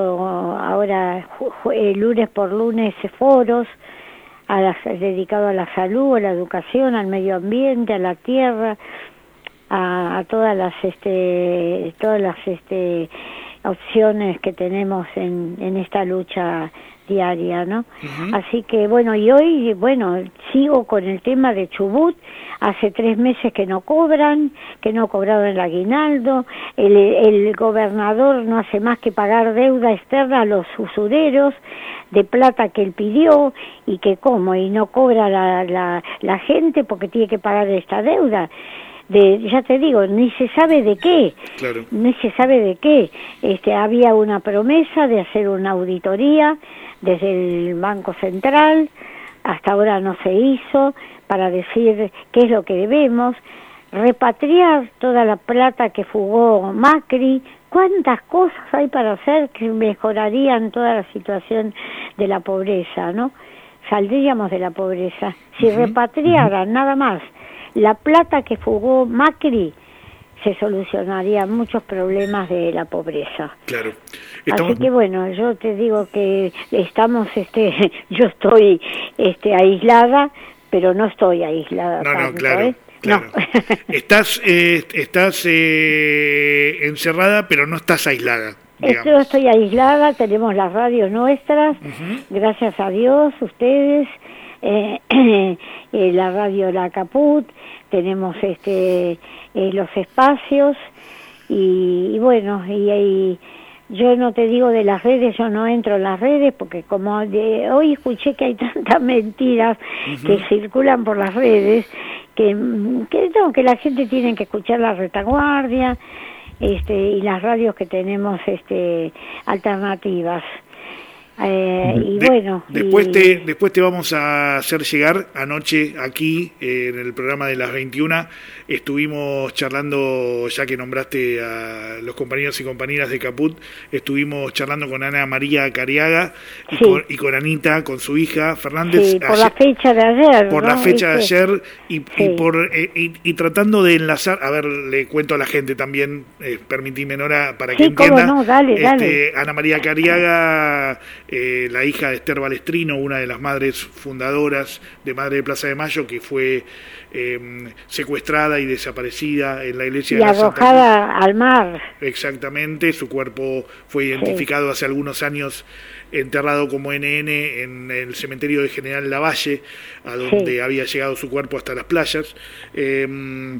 ahora ju- ju- eh, lunes por lunes foros a las, dedicados a la salud, a la educación, al medio ambiente, a la tierra, a, a todas las este todas las este opciones que tenemos en, en esta lucha diaria, ¿no? Ujú. Así que bueno, y hoy, bueno, sigo con el tema de Chubut. Hace tres meses que no cobran, que no cobraron el aguinaldo. El, el gobernador no hace más que pagar deuda externa a los usureros de plata que él pidió y que como, y no cobra la, la, la gente porque tiene que pagar esta deuda. De, ya te digo, ni se sabe de qué. Claro. No se sabe de qué. Este, había una promesa de hacer una auditoría desde el Banco Central, hasta ahora no se hizo, para decir qué es lo que debemos, repatriar toda la plata que fugó Macri. Cuántas cosas hay para hacer que mejorarían toda la situación de la pobreza, ¿no? Saldríamos de la pobreza. Si Ujú. repatriaran nada más la plata que fugó Macri, se solucionarían muchos problemas de la pobreza. Claro. Estamos- Así que bueno, yo te digo que estamos, este, yo estoy, este, aislada, pero no estoy aislada. No, no, tanto, claro, ¿eh? claro. Estás, eh, estás eh, encerrada, pero no estás aislada. digamos. Yo estoy aislada, tenemos las radios nuestras, gracias a Dios, ustedes, eh, eh, la radio La Caput, tenemos este eh, los espacios y, y bueno, y, y yo no te digo de las redes, yo no entro en las redes porque como de, hoy escuché que hay tantas mentiras Ujú. que circulan por las redes que, que, no, que la gente tiene que escuchar la retaguardia este y las radios que tenemos este alternativas. Eh, y De- bueno, Después y- te, después te vamos a hacer llegar anoche aquí eh, en el programa de las veintiuna. Estuvimos charlando, ya que nombraste a los compañeros y compañeras de Caput, estuvimos charlando con Ana María Cariaga y, Sí. con, y con Anita, con su hija Fernández. sí, por ayer- la fecha de ayer. por ¿no? la fecha de ¿Viste? ayer y, y Sí. por eh, y, y tratando de enlazar, a ver, le cuento a la gente también, eh, permitime Nora, para que Sí, cómo entienda. no, dale, Este, dale. Ana María Cariaga, eh, la hija de Esther Balestrino, una de las madres fundadoras de Madre de Plaza de Mayo, que fue eh, secuestrada y desaparecida en la iglesia Y de la Santa Cruz. arrojada al mar. Exactamente, su cuerpo fue identificado hace algunos años, enterrado como N N en el cementerio de General Lavalle, a donde Sí. había llegado su cuerpo hasta las playas. Eh,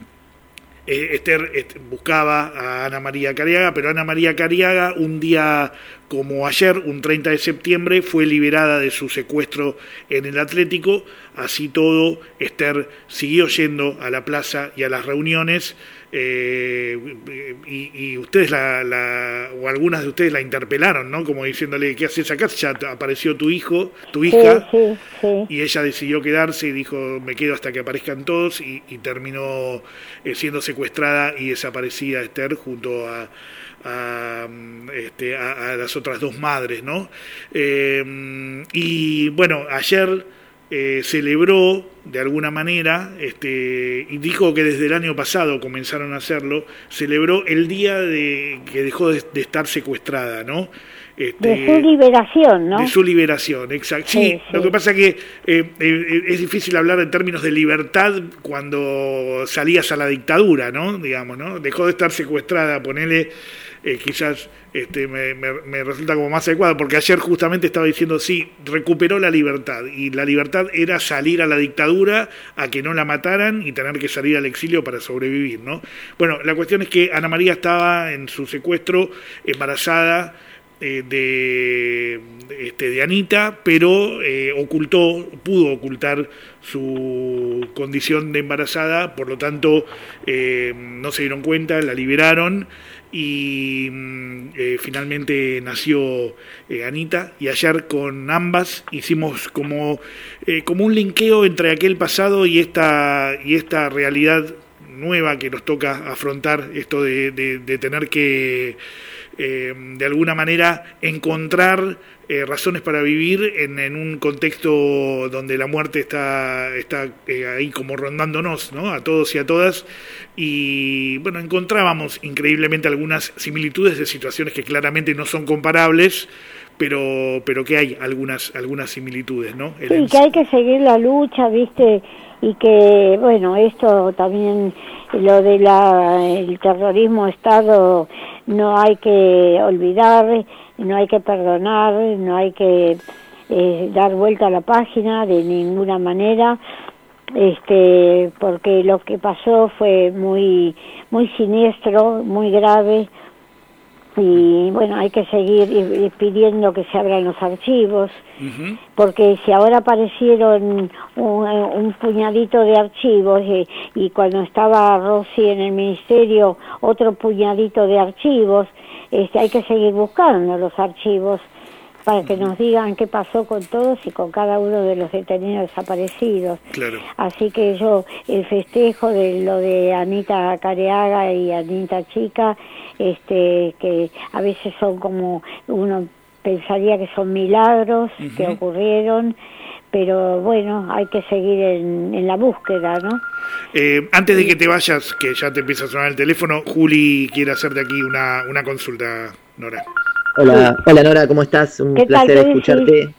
eh, Esther est- buscaba a Ana María Cariaga, pero Ana María Cariaga, un día como ayer, un treinta de septiembre, fue liberada de su secuestro en el Atlético. Así todo, Esther siguió yendo a la plaza y a las reuniones, Eh, y, y ustedes la, la o algunas de ustedes la interpelaron, ¿no? Como diciéndole, ¿qué haces acá? Ya apareció tu hijo, tu hija, sí, sí, sí. Y ella decidió quedarse y dijo, me quedo hasta que aparezcan todos, y, y terminó eh, siendo secuestrada y desaparecida Esther junto a A, este, a, a las otras dos madres, ¿no? Eh, y bueno, ayer eh, celebró de alguna manera, este, y dijo que desde el año pasado comenzaron a hacerlo, celebró el día de que dejó de, de estar secuestrada, ¿no? Este, de su liberación, ¿no? De su liberación, exacto. Sí, sí, sí. Lo que pasa es que eh, eh, es difícil hablar en términos de libertad cuando salías a la dictadura, ¿no? Digamos, ¿no? Dejó de estar secuestrada, ponele, eh, quizás este, me, me, me resulta como más adecuado, porque ayer justamente estaba diciendo, sí, recuperó la libertad, y la libertad era salir a la dictadura, a que no la mataran y tener que salir al exilio para sobrevivir, ¿no? Bueno, la cuestión es que Ana María estaba en su secuestro embarazada, Eh, de, este, de Anita, pero eh, ocultó, pudo ocultar su condición de embarazada, por lo tanto eh, no se dieron cuenta, la liberaron y eh, finalmente nació eh, Anita, y ayer con ambas hicimos como, eh, como un linkeo entre aquel pasado y esta, y esta realidad nueva que nos toca afrontar, esto de, de, de tener que Eh, de alguna manera encontrar eh, razones para vivir en, en un contexto donde la muerte está, está eh, ahí como rondándonos, ¿no? A todos y a todas, y bueno, encontrábamos increíblemente algunas similitudes de situaciones que claramente no son comparables, pero pero que hay algunas algunas similitudes, ¿no? Sí, el... que hay que seguir la lucha, ¿viste? Y que, bueno, esto también, lo de la el terrorismo Estado, no hay que olvidar, no hay que perdonar, no hay que eh, dar vuelta a la página de ninguna manera, este, porque lo que pasó fue muy muy siniestro, muy grave, y bueno, hay que seguir pidiendo que se abran los archivos, uh-huh. porque si ahora aparecieron un, un puñadito de archivos y, y cuando estaba Rosy en el ministerio otro puñadito de archivos, este, hay que seguir buscando los archivos para que nos digan qué pasó con todos y con cada uno de los detenidos desaparecidos. Claro. Así que yo, el festejo de lo de Anita Careaga y Anita Chica, este, que a veces son como, uno pensaría que son milagros uh-huh. que ocurrieron, pero bueno, hay que seguir en, en la búsqueda, ¿no? Eh, antes de que te vayas, que ya te empieza a sonar el teléfono, Juli quiere hacerte aquí una, una consulta, Nora. Hola, hola Nora, ¿cómo estás? Un placer escucharte.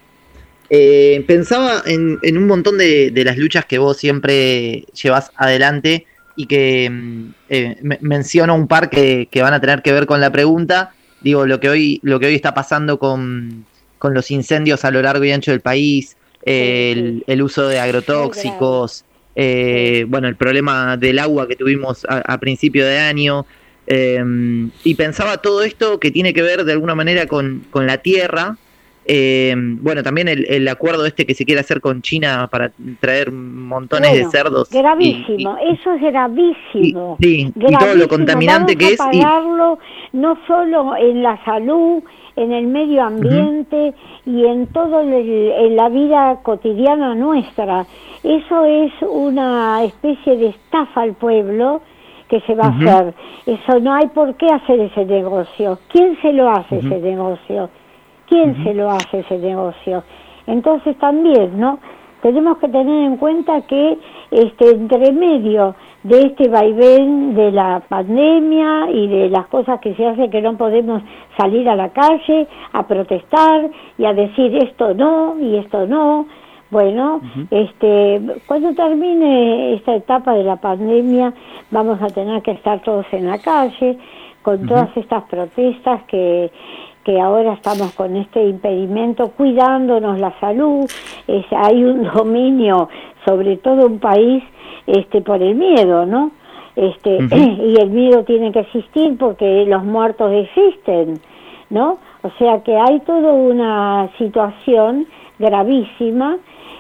Eh, pensaba en, en un montón de, de las luchas que vos siempre llevas adelante y que eh, me, menciono un par que, que van a tener que ver con la pregunta. Digo, lo que hoy, lo que hoy está pasando con, con los incendios a lo largo y ancho del país, eh, el, el uso de agrotóxicos, eh, bueno, el problema del agua que tuvimos a, a principio de año. Eh, y pensaba todo esto que tiene que ver de alguna manera con, con la tierra, eh, bueno, también el, el acuerdo este que se quiere hacer con China para traer montones bueno, de cerdos. Gravísimo, y, y, eso es gravísimo. Y, sí, gravísimo. Y todo lo contaminante Vamos que es. Vamos a pagarlo y... no solo en la salud, en el medio ambiente uh-huh. y en todo el, en la vida cotidiana nuestra. Eso es una especie de estafa al pueblo que se va uh-huh. a hacer. Eso no hay por qué hacer ese negocio. ¿Quién se lo hace uh-huh. ese negocio? ¿Quién uh-huh. se lo hace ese negocio? Entonces también, ¿no? Tenemos que tener en cuenta que este entre medio de este vaivén de la pandemia y de las cosas que se hacen, que no podemos salir a la calle a protestar y a decir esto no y esto no. Bueno, uh-huh. este, cuando termine esta etapa de la pandemia vamos a tener que estar todos en la calle con uh-huh. todas estas protestas que que ahora estamos con este impedimento, cuidándonos la salud. Es, hay un dominio sobre todo un país este por el miedo, ¿no? Este uh-huh. y el miedo tiene que existir porque los muertos existen, ¿no? O sea que hay toda una situación gravísima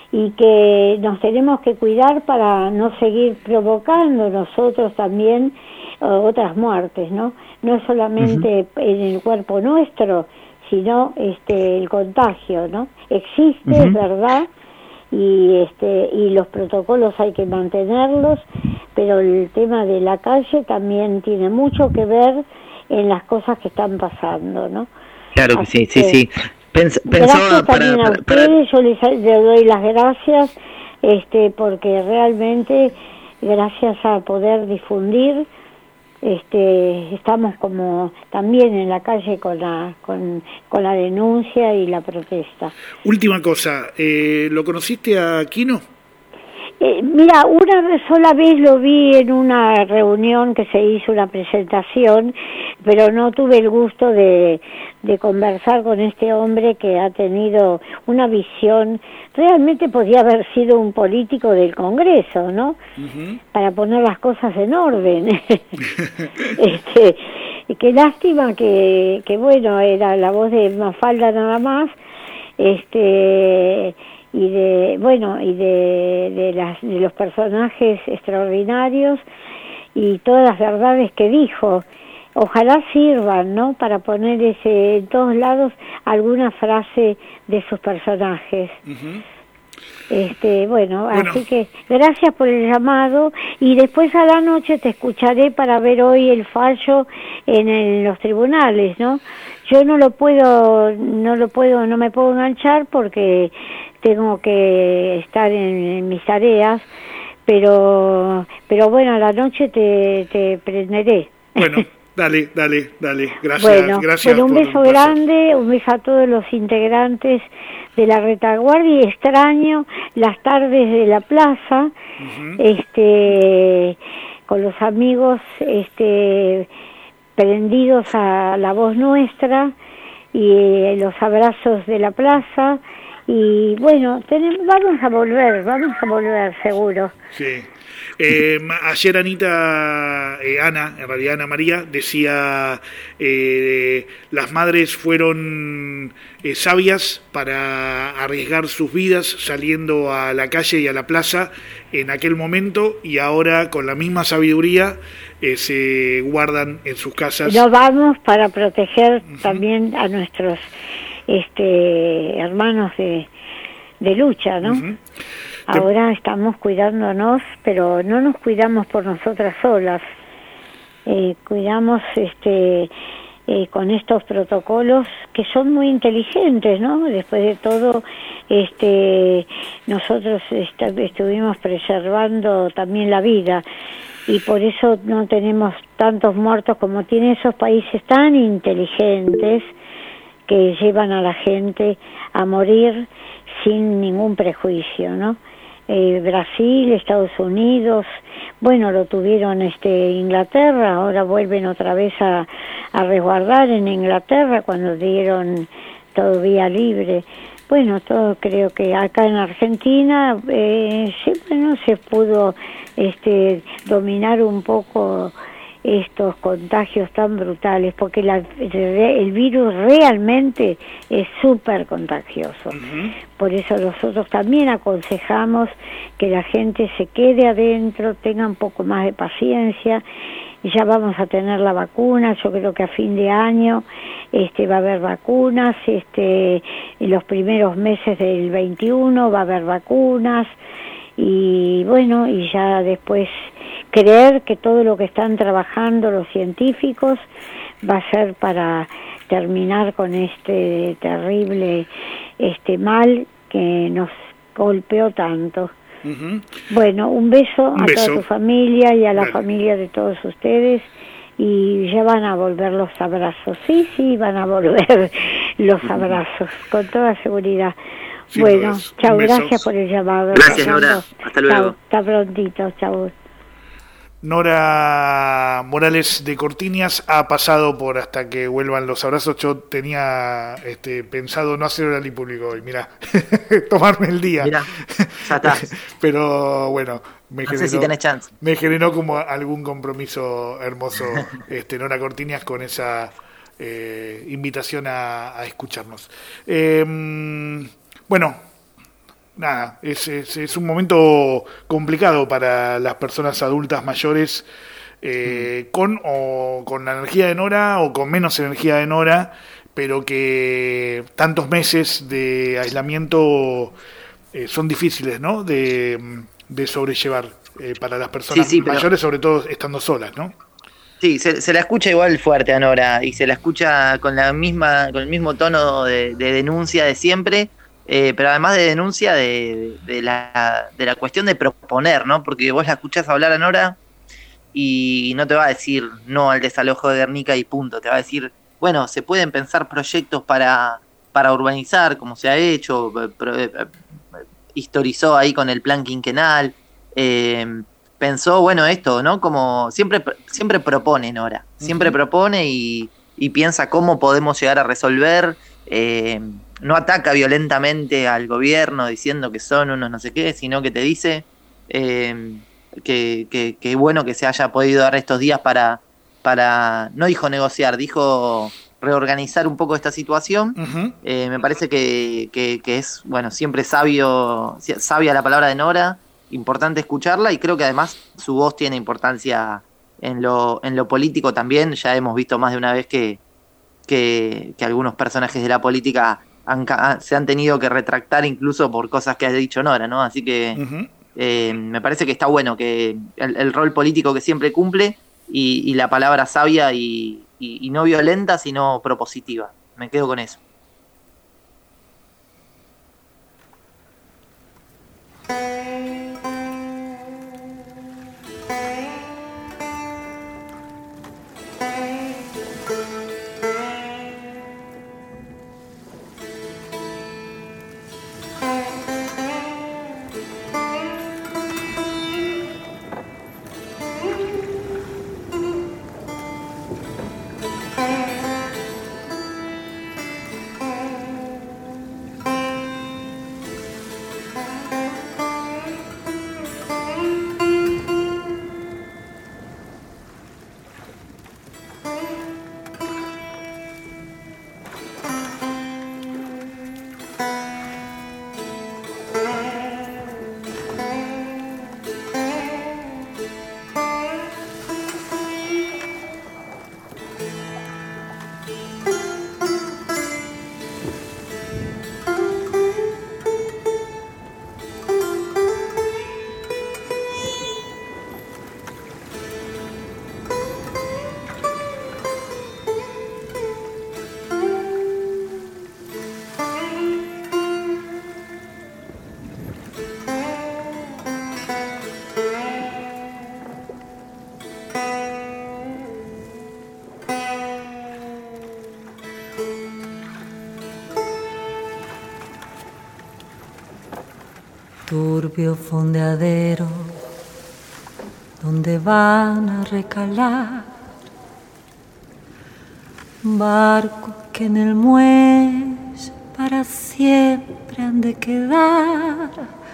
y que nos tenemos que cuidar para no seguir provocando nosotros también uh, otras muertes, ¿no? No es solamente uh-huh. en el cuerpo nuestro, sino este el contagio, ¿no? Existe, uh-huh. es verdad, y este y los protocolos hay que mantenerlos, pero el tema de la calle también tiene mucho que ver en las cosas que están pasando, ¿no? Claro que Así sí, sí, que, sí. Pens- gracias pensaba para, también a para, para... ustedes, yo les, les doy las gracias, este porque realmente gracias a poder difundir, este estamos como también en la calle con la con, con la denuncia y la protesta. Última cosa, eh, ¿lo conociste a Quino? Eh, mira, una sola vez lo vi en una reunión que se hizo una presentación, pero no tuve el gusto de, de conversar con este hombre que ha tenido una visión. Realmente podría haber sido un político del Congreso, ¿no? Uh-huh. Para poner las cosas en orden. este, qué lástima que, que, bueno, era la voz de Mafalda nada más, este... y de bueno y de de las de los personajes extraordinarios y todas las verdades que dijo, ojalá sirvan, ¿no?, para poner ese en todos lados alguna frase de sus personajes. Uh-huh. Este, bueno, bueno, así que gracias por el llamado, y después a la noche te escucharé para ver hoy el fallo en, el, en los tribunales, ¿no? Yo no lo puedo, no lo puedo, no me puedo enganchar porque tengo que estar en, en mis tareas, pero, pero bueno, a la noche te, te prenderé. Bueno, dale, dale, dale, gracias, bueno, gracias. Bueno, un beso grande, un beso a todos los integrantes de la retaguardia, y extraño las tardes de la plaza, uh-huh. este, con los amigos, este, prendidos a la voz nuestra, y eh, los abrazos de la plaza, y bueno, tenemos, vamos a volver, vamos a volver seguro. Sí. Eh, ayer Anita, eh, Ana, en realidad Ana María, decía, eh, las madres fueron eh, sabias para arriesgar sus vidas saliendo a la calle y a la plaza en aquel momento, y ahora con la misma sabiduría eh, se guardan en sus casas. Nos vamos para proteger uh-huh. también a nuestros este hermanos de, de lucha, ¿no? Uh-huh. Ahora estamos cuidándonos, pero no nos cuidamos por nosotras solas. Eh, cuidamos este eh, con estos protocolos que son muy inteligentes, ¿no? Después de todo, este nosotros est- estuvimos preservando también la vida, y por eso no tenemos tantos muertos como tienen esos países tan inteligentes que llevan a la gente a morir sin ningún prejuicio, ¿no? Eh, Brasil, Estados Unidos, bueno, lo tuvieron este Inglaterra, ahora vuelven otra vez a, a resguardar en Inglaterra cuando dieron todo vía libre. Bueno, todo creo que acá en Argentina eh, sí, bueno, se pudo este dominar un poco estos contagios tan brutales, porque la, el virus realmente es súper contagioso. Uh-huh. Por eso nosotros también aconsejamos que la gente se quede adentro, tenga un poco más de paciencia. Ya vamos a tener la vacuna, yo creo que a fin de año este va a haber vacunas, este en los primeros meses del veintiuno va a haber vacunas, y bueno, y ya después creer que todo lo que están trabajando los científicos va a ser para terminar con este terrible este mal que nos golpeó tanto. Uh-huh. Bueno, un beso un a beso. toda tu familia y a la Dale. familia de todos ustedes, y ya van a volver los abrazos. Sí, sí, van a volver los uh-huh. abrazos, con toda seguridad. Sin bueno, chao, gracias por el llamado. Gracias, Nora. Hasta luego. Chau, hasta prontito, chao. Nora Morales de Cortiñas ha pasado por Hasta que vuelvan los abrazos. Yo tenía este, pensado no hacer horario público hoy, mirá, tomarme el día. Mirá, ya está. Pero bueno, me, no generó, sé si tenés chance. me generó como algún compromiso hermoso este, Nora Cortiñas con esa eh, invitación a, a escucharnos. Eh, bueno, nada, es, es, es un momento complicado para las personas adultas mayores, eh, mm. con o con la energía de Nora o con menos energía de Nora, pero que tantos meses de aislamiento eh, son difíciles, ¿no? De, de sobrellevar eh, para las personas sí, sí, mayores, pero... sobre todo estando solas, ¿no? Sí, se, se la escucha igual fuerte a Nora y se la escucha con la misma, con el mismo tono de, de denuncia de siempre. Eh, pero además de denuncia de, de, la, de la cuestión de proponer, ¿no? Porque vos la escuchás hablar a Nora y no te va a decir no al desalojo de Guernica y punto. Te va a decir, bueno, se pueden pensar proyectos para, para urbanizar, como se ha hecho, pro, eh, historizó ahí con el plan quinquenal, eh, pensó, bueno, esto, ¿no? Como siempre, siempre propone Nora, siempre uh-huh. propone y, y piensa cómo podemos llegar a resolver. Eh, no ataca violentamente al gobierno diciendo que son unos no sé qué, sino que te dice eh, que, que, que bueno que se haya podido dar estos días para, para no dijo negociar, dijo reorganizar un poco esta situación. Uh-huh. Eh, me parece que, que, que es, bueno, siempre sabio, sabia la palabra de Nora, importante escucharla y creo que además su voz tiene importancia en lo, en lo político también. Ya hemos visto más de una vez que, que, que algunos personajes de la política Han, se han tenido que retractar incluso por cosas que ha dicho Nora, ¿no? Así que uh-huh. eh, me parece que está bueno que el, el rol político que siempre cumple y, y la palabra sabia y, y, y no violenta, sino propositiva. Me quedo con eso. Turbio fondeadero donde van a recalar barcos que en el muelle para siempre han de quedar,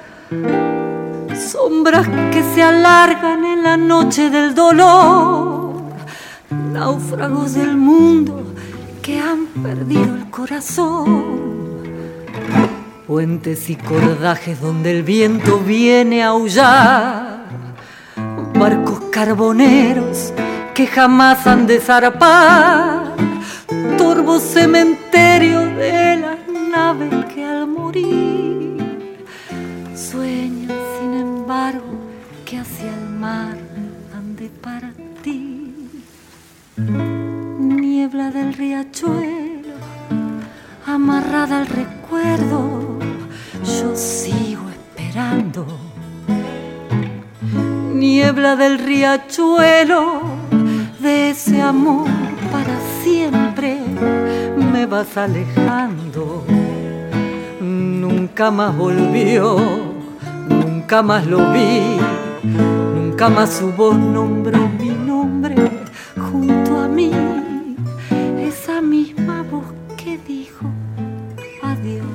sombras que se alargan en la noche del dolor, náufragos del mundo que han perdido el corazón. Puentes y cordajes donde el viento viene a aullar, barcos carboneros que jamás han de zarpar, torvo cementerio de las naves que al morir sueñan sin embargo que hacia el mar han de partir. Niebla del riachuelo amarrada al recuerdo, yo sigo esperando. Niebla del riachuelo, de ese amor para siempre me vas alejando. Nunca más volvió, nunca más lo vi, nunca más su voz nombró mi nombre junto a mí. Esa misma voz que dijo adiós.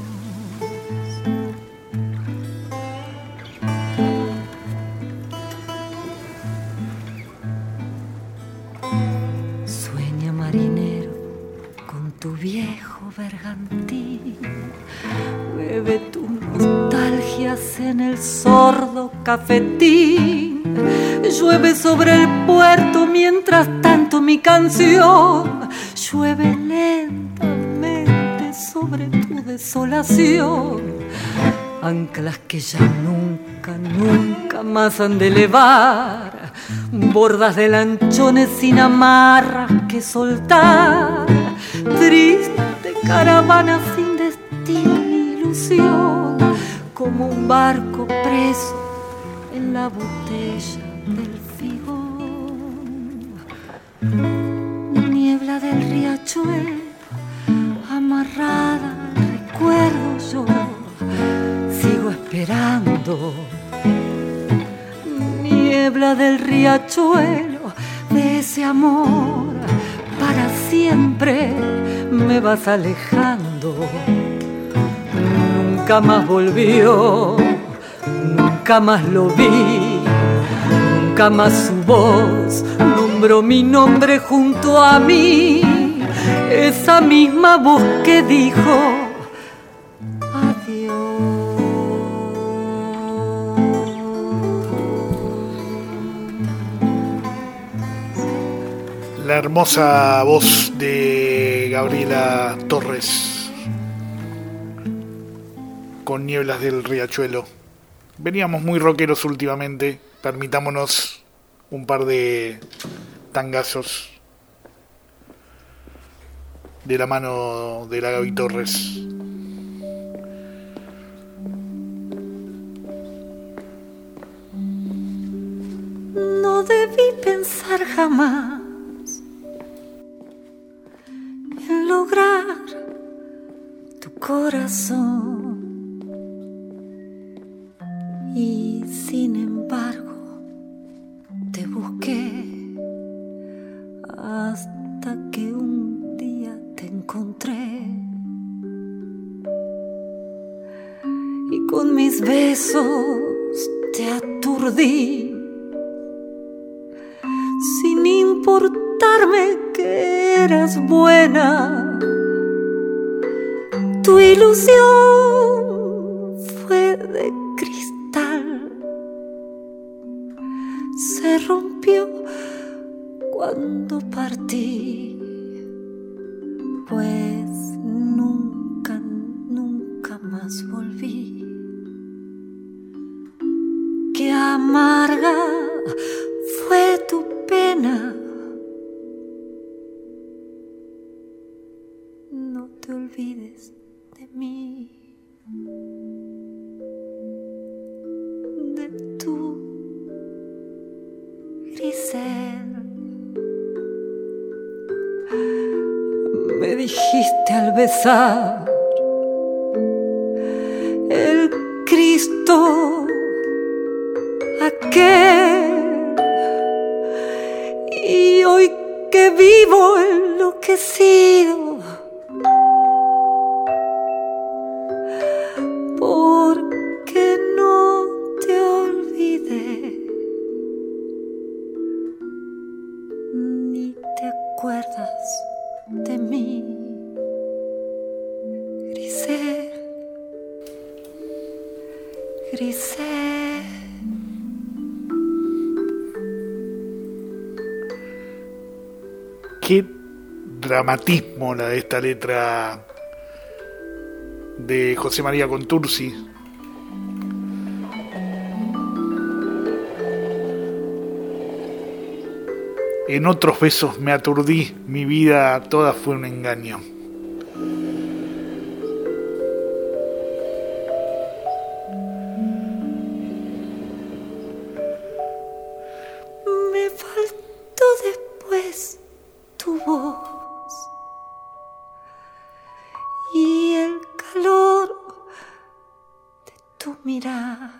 Sueña marinero con tu viejo bergantín, bebe tu nostalgia magias en el sordo cafetín. Llueve sobre el puerto, mientras tanto mi canción llueve lentamente sobre tu desolación. Anclas que ya nunca, nunca más han de elevar, bordas de lanchones sin amarras que soltar, triste caravana sin destino ni ilusión, como un barco preso en la botella del figón. Niebla del riachuelo, amarrada al recuerdo yo, sigo esperando. Niebla del riachuelo, de ese amor, para siempre me vas alejando. Nunca más volvió, nunca más lo vi, nunca más su voz nombró mi nombre junto a mí. Esa misma voz que dijo la hermosa voz de Gabriela Torres con Nieblas del Riachuelo. Veníamos muy rockeros últimamente, permitámonos un par de tangazos de la mano de la Gaby Torres. No debí pensar jamás en lograr tu corazón, y sin embargo te busqué hasta que un día te encontré, y con mis besos te aturdí, sin importarme que eras buena. Tu ilusión fue de cristal, se rompió cuando partí, pues nunca, nunca más volví. Qué amarga fue tu pena, no te olvides de mí, de tu Grisel. Me dijiste al besar el Cristo aquel, y hoy que vivo enloquecido porque no te olvidé ni te acuerdas de mí, Grisel, Grisel. Qué dramatismo la de esta letra de José María Contursi. En otros besos me aturdí, mi vida toda fue un engaño. Me faltó después tu voz y el calor de tu mirada.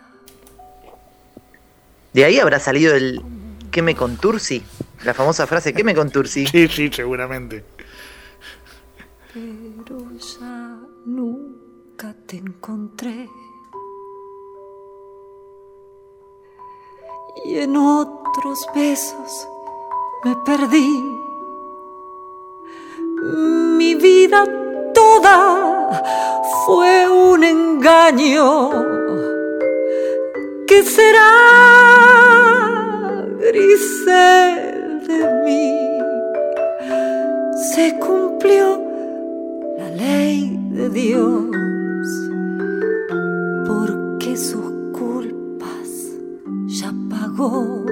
De ahí habrá salido el ¿qué me contursi? La famosa frase ¿qué me contursi? Sí, sí, seguramente. Pero ya nunca te encontré, y en otros besos me perdí. Mi vida toda fue un engaño, ¿qué será, Grisel, de mí? Se cumplió la ley de Dios, porque sus culpas ya pagó.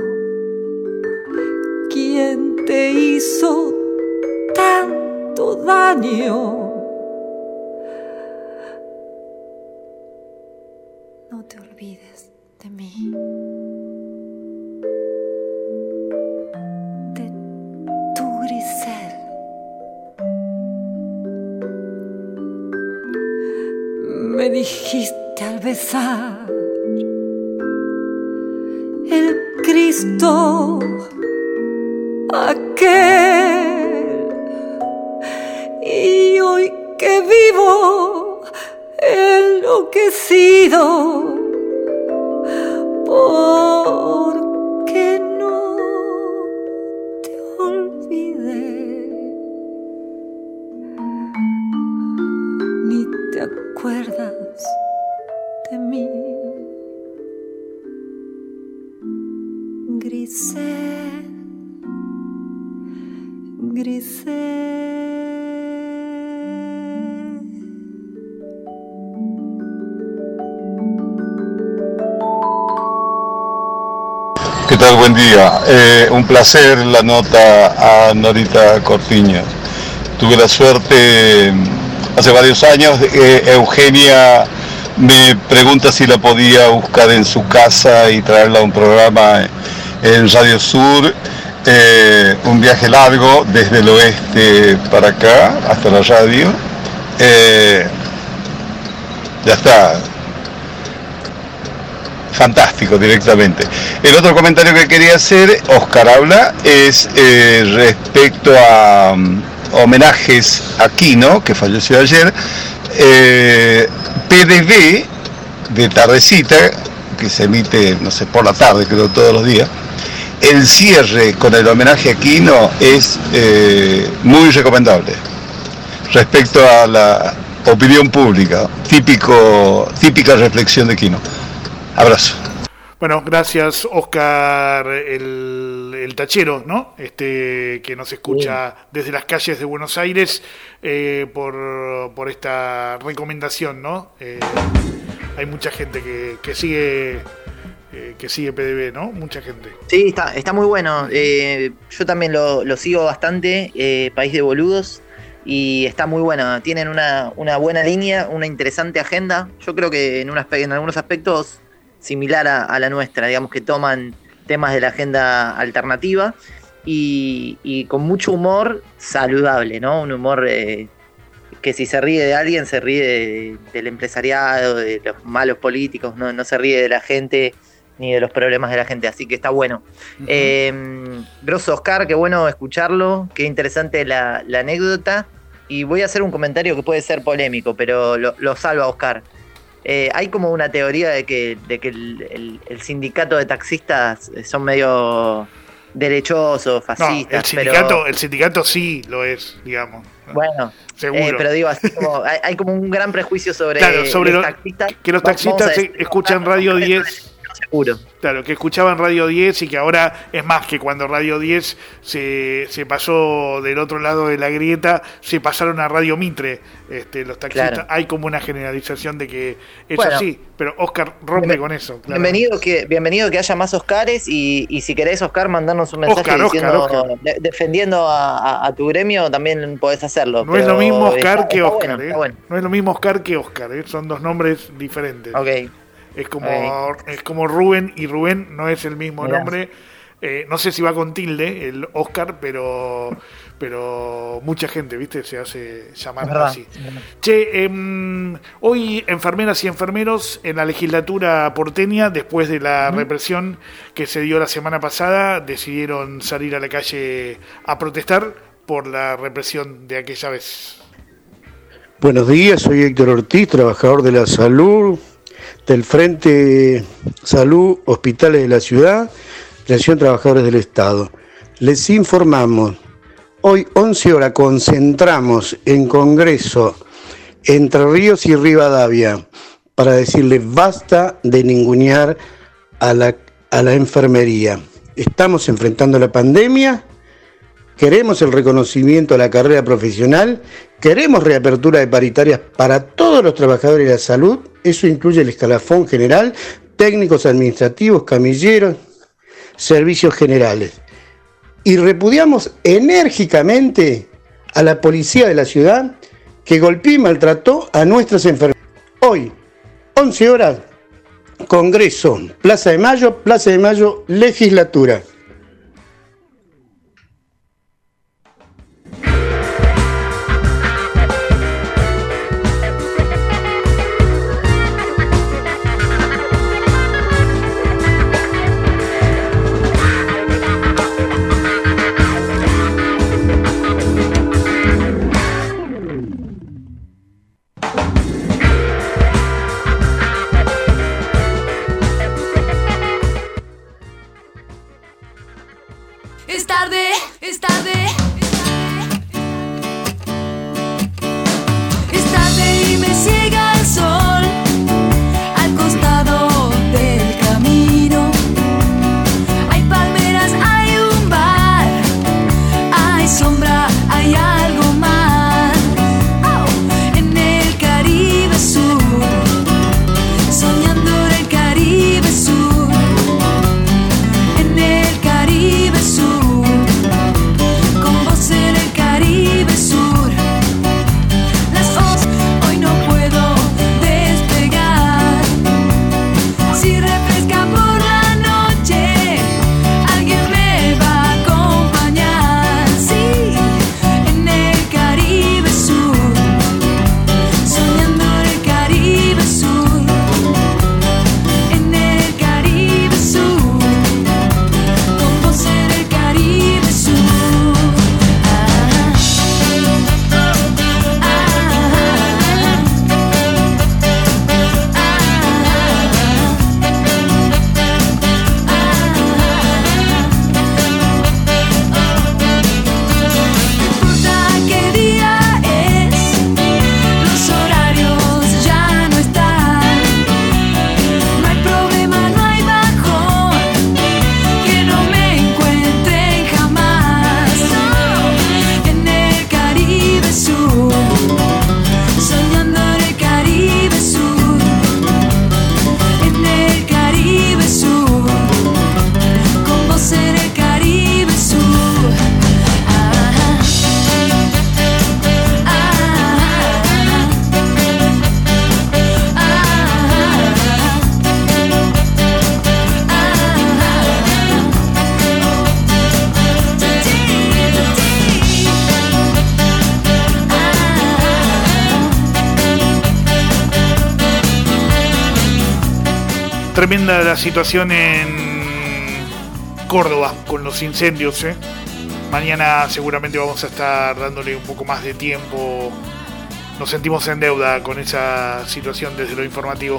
¿Quién te hizo tanto daño? No te olvides de mí, de tu Grisel. Me dijiste al besar el Cristo aquel, y hoy que vivo enloquecido, porque no te olvidé, ni te acuerdas de mí, Grisel, Grisel. ¿Qué tal? Buen día. Eh, un placer la nota a Norita Cortiñas. Tuve la suerte, hace varios años, eh, Eugenia me pregunta si la podía buscar en su casa y traerla a un programa en Radio Sur. Eh, un viaje largo desde el oeste para acá, hasta la radio. Eh, ya está. Fantástico, directamente. El otro comentario que quería hacer, Oscar habla, es eh, respecto a um, homenajes a Quino, que falleció ayer. eh, P D V de tardecita, que se emite, no sé, por la tarde, creo, todos los días. El cierre con el homenaje a Quino es eh, muy recomendable respecto a la opinión pública, típico, típica reflexión de Quino. Abrazo. Bueno, gracias Oscar, el, el tachero, ¿no? Este que nos escucha sí. desde las calles de Buenos Aires, eh, por, por esta recomendación, ¿no? Eh, hay mucha gente que, que sigue eh, que sigue P D V, ¿no? Mucha gente. Sí, está, está muy bueno. Eh, yo también lo, lo sigo bastante, eh, País de Boludos, y está muy bueno. Tienen una, una buena línea, una interesante agenda. Yo creo que en, un aspecto, en algunos aspectos similar a, a la nuestra, digamos que toman temas de la agenda alternativa y, y con mucho humor saludable, ¿no? Un humor eh, que si se ríe de alguien, se ríe de, del empresariado, de los malos políticos, no, no se ríe de la gente ni de los problemas de la gente, así que está bueno. Uh-huh. Eh, grosso Oscar, qué bueno escucharlo, qué interesante la, la anécdota, y voy a hacer un comentario que puede ser polémico, pero lo, lo salva Oscar. Eh, hay como una teoría de que, de que el, el, el sindicato de taxistas son medio derechosos, fascistas. No, el sindicato, pero... el sindicato sí lo es, digamos. Bueno, seguro. Eh, pero digo, así como, hay, hay como un gran prejuicio sobre, claro, sobre los lo, taxistas. Que los taxistas decir, escuchan Radio diez. Seguro. Claro, que escuchaban Radio diez y que ahora es más que cuando Radio diez se, se pasó del otro lado de la grieta, se pasaron a Radio Mitre, este, los taxistas. Claro. Hay como una generalización de que es bueno, así, pero Oscar rompe bien, con eso. Claro. Bienvenido que bienvenido que haya más Oscares y, y si querés, Oscar, mandarnos un mensaje Oscar, diciendo, Oscar, Oscar. De, defendiendo a, a, a tu gremio, también podés hacerlo. No es lo mismo Oscar está, que está Oscar, bueno, ¿eh? bueno. No es lo mismo Oscar que Oscar, ¿eh? Son dos nombres diferentes. Ok. Es como, okay. es como Rubén, y Rubén no es el mismo Mirá. nombre. Eh, no sé si va con tilde el Oscar, pero pero mucha gente, ¿viste? Se hace llamar así. Che, eh, hoy enfermeras y enfermeros en la legislatura porteña, después de la uh-huh. represión que se dio la semana pasada, decidieron salir a la calle a protestar por la represión de aquella vez. Buenos días, soy Héctor Ortiz, trabajador de la salud, del Frente Salud Hospitales de la Ciudad, Relación Trabajadores del Estado. Les informamos, hoy once horas concentramos en Congreso Entre Ríos y Rivadavia para decirle basta de ningunear a la, a la enfermería. Estamos enfrentando la pandemia, queremos el reconocimiento a la carrera profesional, queremos reapertura de paritarias para todos los trabajadores de la salud, eso incluye el escalafón general, técnicos administrativos, camilleros, servicios generales. Y repudiamos enérgicamente a la policía de la ciudad que golpeó y maltrató a nuestras enfermeras. Hoy, once horas, Congreso, Plaza de Mayo, Plaza de Mayo, Legislatura. Es tarde, es tarde. Es tarde y me ciega el sol al costado del camino. Hay palmeras, hay un bar, hay sombra, hay algo más. Oh, en el Caribe Sur, soñando en el Caribe Sur, en el Caribe Sur. En el Caribe Sur, las os hoy no puedo despegar. Si refresca por la noche, alguien me va a acompañar. Sí, en el Caribe Sur, soñando en el Caribe Sur, en el Caribe Sur, con vos en el Caribe Sur. Tremenda la situación en Córdoba con los incendios, ¿eh? Mañana seguramente vamos a estar dándole un poco más de tiempo. Nos sentimos en deuda con esa situación desde lo informativo.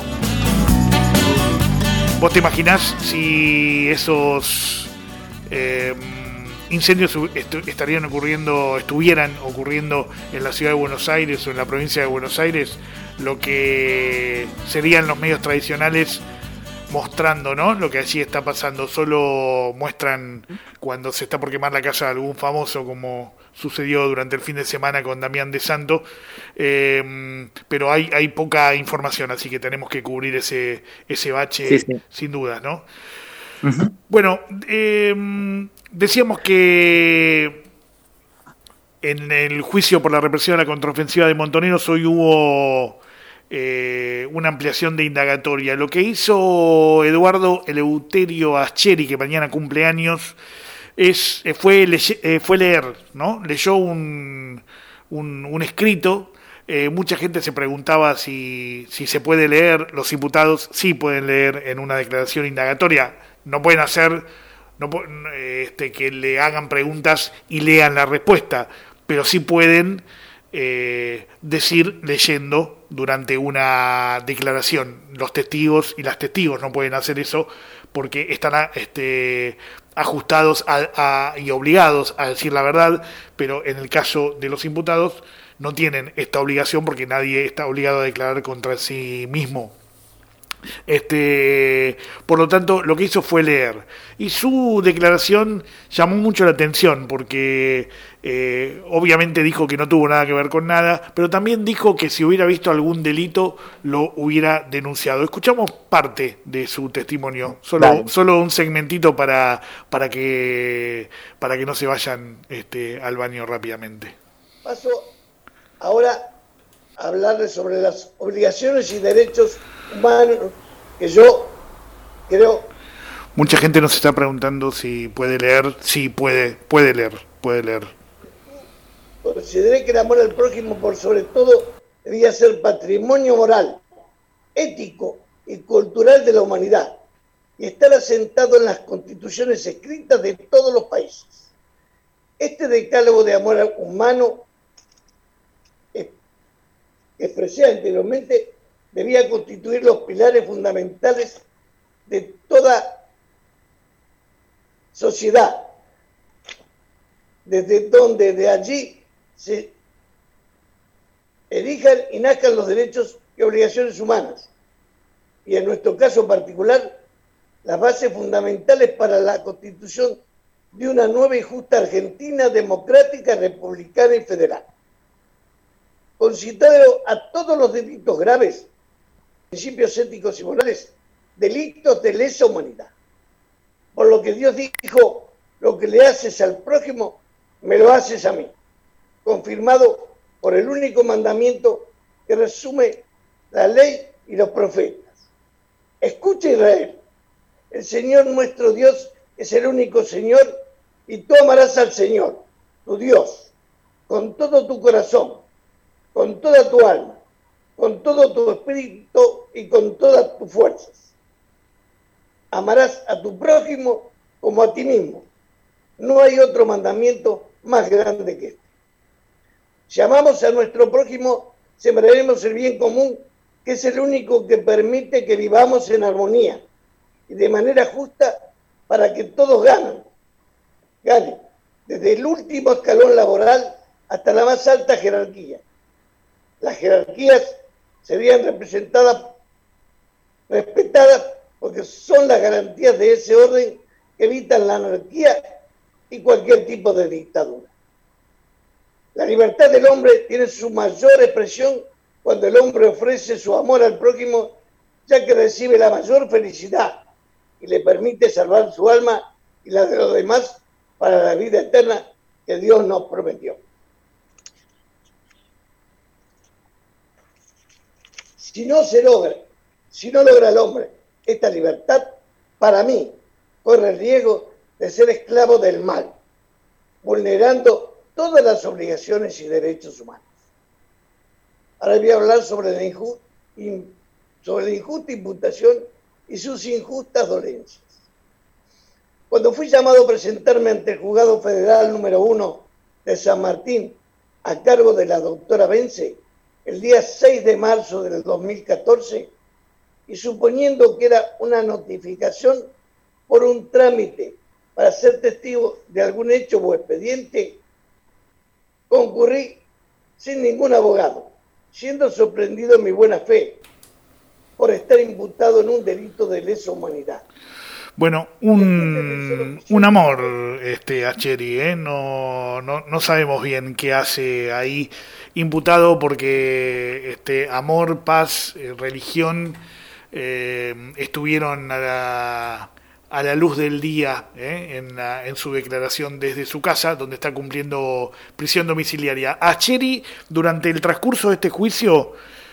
¿Vos te imaginás si esos eh, incendios est- estarían ocurriendo, estuvieran ocurriendo en la ciudad de Buenos Aires o en la provincia de Buenos Aires? Lo que serían los medios tradicionales mostrando, ¿no?, lo que allí está pasando. Solo muestran cuando se está por quemar la casa de algún famoso, como sucedió durante el fin de semana con Damián de Santo, eh, pero hay hay poca información, así que tenemos que cubrir ese ese bache, sí, sí, sin dudas, ¿no? Uh-huh. Bueno, eh, decíamos que en el juicio por la represión a la contraofensiva de Montoneros hoy hubo Eh, una ampliación de indagatoria. Lo que hizo Eduardo Eleuterio Ascheri, que mañana cumple años, es, eh, fue, leye, eh, fue leer, ¿no? Leyó un, un, un escrito. Eh, mucha gente se preguntaba si, si se puede leer. Los imputados sí pueden leer en una declaración indagatoria. No pueden hacer no, este, que le hagan preguntas y lean la respuesta, pero sí pueden eh, decir leyendo durante una declaración. Los testigos y las testigos no pueden hacer eso porque están este, ajustados a, a, y obligados a decir la verdad, pero en el caso de los imputados no tienen esta obligación porque nadie está obligado a declarar contra sí mismo. Este, por lo tanto, lo que hizo fue leer. Y su declaración llamó mucho la atención porque eh, obviamente dijo que no tuvo nada que ver con nada, pero también dijo que si hubiera visto algún delito lo hubiera denunciado. Escuchamos parte de su testimonio, solo, solo un segmentito para, para, que, para que no se vayan este, al baño rápidamente. Paso ahora a hablarles sobre las obligaciones y derechos humanos que yo creo. Mucha gente nos está preguntando si puede leer. Sí, puede, puede leer, puede leer. Consideré que el amor al prójimo, por sobre todo, debía ser patrimonio moral, ético y cultural de la humanidad y estar asentado en las constituciones escritas de todos los países. Este decálogo de amor humano que expresé anteriormente debía constituir los pilares fundamentales de toda sociedad, desde donde de allí se elijan y nazcan los derechos y obligaciones humanas, y en nuestro caso particular, las bases fundamentales para la constitución de una nueva y justa Argentina democrática, republicana y federal. Considero a todos los delitos graves, principios éticos y morales, delitos de lesa humanidad. Por lo que Dios dijo, lo que le haces al prójimo, me lo haces a mí. Confirmado por el único mandamiento que resume la ley y los profetas. Escucha, Israel, el Señor nuestro Dios es el único Señor y tú amarás al Señor, tu Dios, con todo tu corazón, con toda tu alma, con todo tu espíritu y con todas tus fuerzas. Amarás a tu prójimo como a ti mismo. No hay otro mandamiento más grande que este. Si amamos a nuestro prójimo, sembraremos el bien común, que es el único que permite que vivamos en armonía y de manera justa para que todos ganen. Ganen, desde el último escalón laboral hasta la más alta jerarquía. Las jerarquías serían representadas, respetadas, porque son las garantías de ese orden que evitan la anarquía y cualquier tipo de dictadura. La libertad del hombre tiene su mayor expresión cuando el hombre ofrece su amor al prójimo, ya que recibe la mayor felicidad y le permite salvar su alma y la de los demás para la vida eterna que Dios nos prometió. Si no se logra, si no logra el hombre esta libertad, para mí corre el riesgo de ser esclavo del mal, vulnerando todas las obligaciones y derechos humanos. Ahora voy a hablar sobre la, inju in sobre la injusta imputación y sus injustas dolencias. Cuando fui llamado a presentarme ante el Juzgado Federal número uno de San Martín a cargo de la doctora Bence, el día seis de marzo del dos mil catorce, y suponiendo que era una notificación por un trámite para ser testigo de algún hecho o expediente, concurrí sin ningún abogado, siendo sorprendido en mi buena fe por estar imputado en un delito de lesa humanidad. Bueno, un, un amor, este Acheri, ¿eh? no, no, no sabemos bien qué hace ahí imputado, porque este amor, paz, eh, religión eh, estuvieron a la, a la luz del día ¿eh? en, la, en su declaración desde su casa, donde está cumpliendo prisión domiciliaria. Acheri, durante el transcurso de este juicio,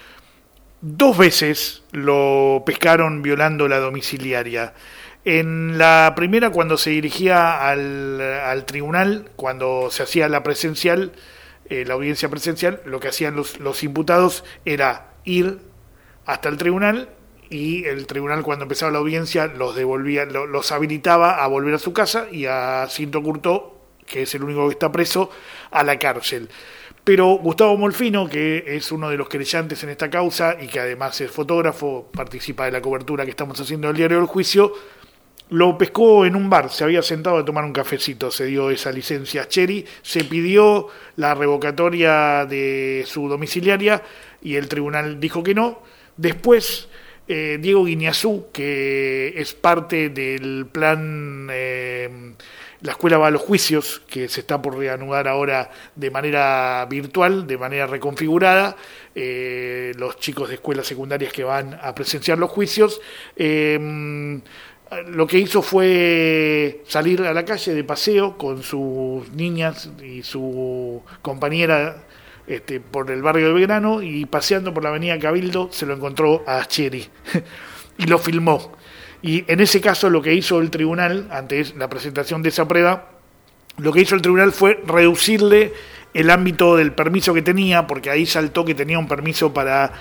dos veces lo pescaron violando la domiciliaria. En la primera, cuando se dirigía al, al tribunal, cuando se hacía la presencial, eh, la audiencia presencial, lo que hacían los, los imputados era ir hasta el tribunal, y el tribunal, cuando empezaba la audiencia, los devolvía, lo, los habilitaba a volver a su casa, y a Cinto Curtó, que es el único que está preso, a la cárcel. Pero Gustavo Molfino, que es uno de los querellantes en esta causa y que además es fotógrafo, participa de la cobertura que estamos haciendo del diario del juicio, lo pescó en un bar, se había sentado a tomar un cafecito, se dio esa licencia a Acheri, se pidió la revocatoria de su domiciliaria y el tribunal dijo que no. Después eh, Diego Guiñazú, que es parte del plan eh, La Escuela va a los Juicios, que se está por reanudar ahora de manera virtual, de manera reconfigurada, eh, los chicos de escuelas secundarias que van a presenciar los juicios, eh, lo que hizo fue salir a la calle de paseo con sus niñas y su compañera este, por el barrio de Belgrano, y paseando por la avenida Cabildo se lo encontró a Ascheri y lo filmó. Y en ese caso lo que hizo el tribunal, ante la presentación de esa prueba, lo que hizo el tribunal fue reducirle el ámbito del permiso que tenía, porque ahí saltó que tenía un permiso para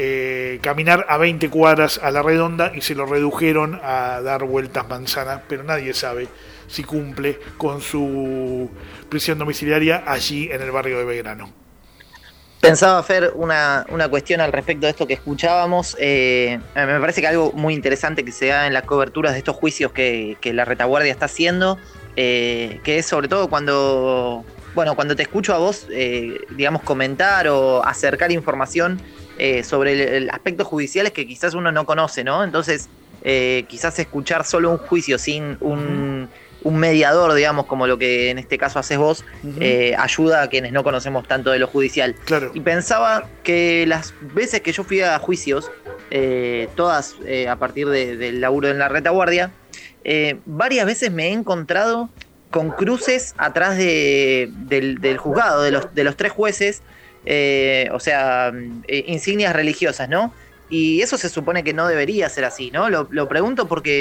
eh, caminar a veinte cuadras a la redonda, y se lo redujeron a dar vueltas manzanas, pero nadie sabe si cumple con su prisión domiciliaria allí en el barrio de Belgrano. Pensaba, Fer, una, una cuestión al respecto de esto que escuchábamos. Eh, me parece que algo muy interesante que se da en las coberturas de estos juicios que, que la retaguardia está haciendo, eh, que es sobre todo cuando, bueno, cuando te escucho a vos, eh, digamos, comentar o acercar información eh, sobre el, el aspectos judiciales que quizás uno no conoce, ¿no? Entonces, eh, quizás escuchar solo un juicio sin un... un mediador, digamos, como lo que en este caso haces vos, uh-huh. eh, ayuda a quienes no conocemos tanto de lo judicial. Claro. Y pensaba que las veces que yo fui a juicios, eh, todas eh, a partir de, del laburo en la retaguardia, eh, varias veces me he encontrado con cruces atrás de, del, del juzgado, de los, de los tres jueces, eh, o sea, eh, insignias religiosas, ¿no? Y eso se supone que no debería ser así, ¿no? Lo, lo pregunto porque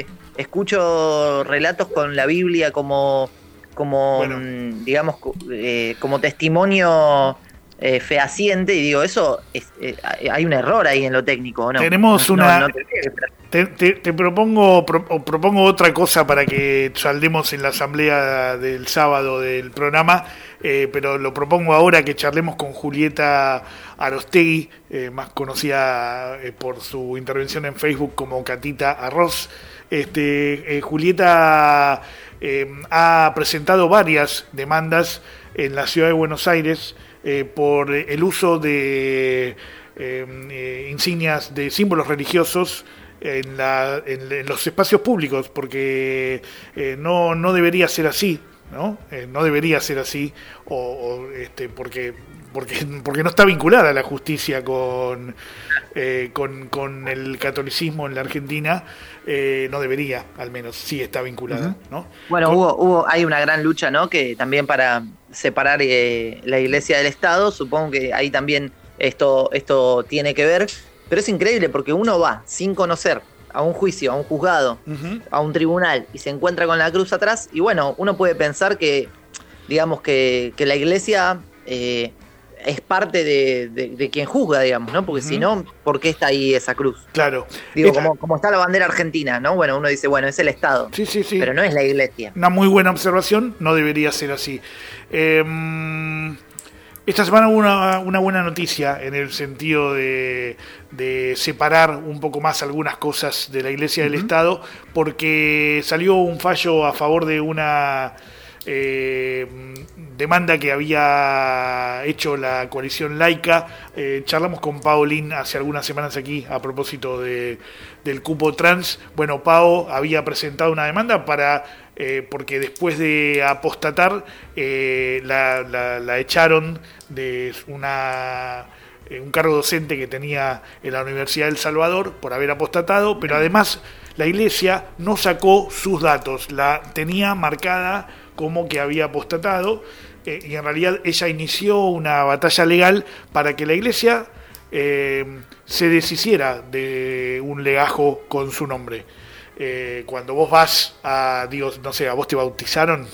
escucho relatos con la Biblia como, como bueno. mmm, digamos, eh, como testimonio eh, fehaciente, y digo, eso es, eh, hay un error ahí en lo técnico, ¿no? Tenemos no, una... no, no te, te, te propongo pro, propongo otra cosa para que saldemos en la asamblea del sábado del programa, eh, pero lo propongo ahora, que charlemos con Julieta Arostegui, eh, más conocida eh, por su intervención en Facebook como Catita Arroz. Este, eh, Julieta eh, ha presentado varias demandas en la ciudad de Buenos Aires eh, por el uso de eh, eh, insignias de símbolos religiosos en, la, en, en los espacios públicos, porque eh, no, no debería ser así, ¿no? Eh, no debería ser así, o, o este, porque porque porque no está vinculada la justicia con eh, con, con el catolicismo en la Argentina, eh, no debería, al menos, sí está vinculada, uh-huh. ¿no? Bueno, con... hubo, hubo hay una gran lucha, ¿no? Que también para separar eh, la Iglesia del Estado, supongo que ahí también esto esto tiene que ver, pero es increíble porque uno va sin conocer a un juicio, a un juzgado, uh-huh. a un tribunal, y se encuentra con la cruz atrás, y bueno, uno puede pensar que, digamos, que, que la Iglesia eh, es parte de, de, de quien juzga, digamos, ¿no? Porque uh-huh. si no, ¿por qué está ahí esa cruz? Claro. Digo, Esta... como, como está la bandera argentina, ¿no? Bueno, uno dice, bueno, es el Estado, sí, sí, sí. pero no es la Iglesia. Una muy buena observación, no debería ser así. Eh... Esta semana hubo una, una buena noticia en el sentido de, de separar un poco más algunas cosas de la Iglesia uh-huh. del Estado, porque salió un fallo a favor de una eh, demanda que había hecho la coalición laica. Eh, charlamos con Paolín hace algunas semanas aquí a propósito de, del cupo trans. Bueno, Pao había presentado una demanda para... Eh, porque después de apostatar eh, la, la, la echaron de una eh, un cargo docente que tenía en la Universidad de El Salvador por haber apostatado, pero además la Iglesia no sacó sus datos, la tenía marcada como que había apostatado, eh, y en realidad ella inició una batalla legal para que la Iglesia eh, se deshiciera de un legajo con su nombre. Eh, cuando vos vas a, Dios, no sé, a vos te bautizaron,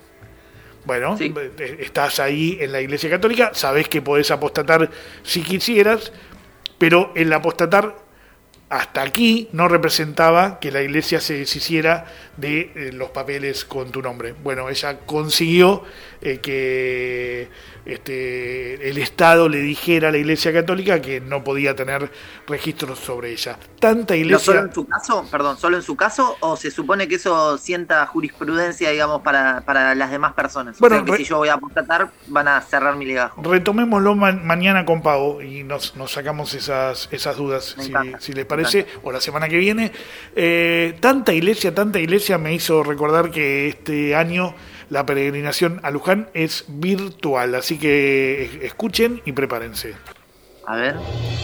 bueno, sí. estás ahí en la Iglesia Católica, sabés que podés apostatar si quisieras, pero el apostatar hasta aquí no representaba que la Iglesia se deshiciera de eh, los papeles con tu nombre. Bueno, ella consiguió eh, que este, el Estado le dijera a la Iglesia Católica que no podía tener registros sobre ella. Tanta Iglesia... ¿No solo en su caso? Perdón, ¿solo en su caso? ¿O se supone que eso sienta jurisprudencia, digamos, para, para las demás personas? Bueno, o sea, que re... si yo voy a apostatar, van a cerrar mi legajo. Retomémoslo ma- mañana con Pau y nos, nos sacamos esas, esas dudas, si, si les parece. parece, o la semana que viene. Eh, tanta iglesia, tanta iglesia me hizo recordar que este año la peregrinación a Luján es virtual, así que escuchen y prepárense. A ver.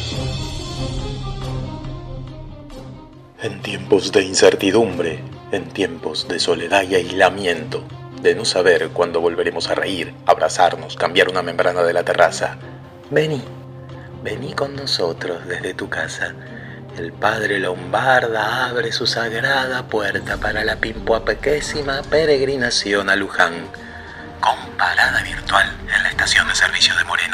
En tiempos de incertidumbre, en tiempos de soledad y aislamiento, de no saber cuándo volveremos a reír, abrazarnos, cambiar una membrana de la terraza, vení, vení con nosotros desde tu casa. El Padre Lombarda abre su sagrada puerta para la pimpoapequésima peregrinación a Luján, con parada virtual en la estación de servicio de Moreno.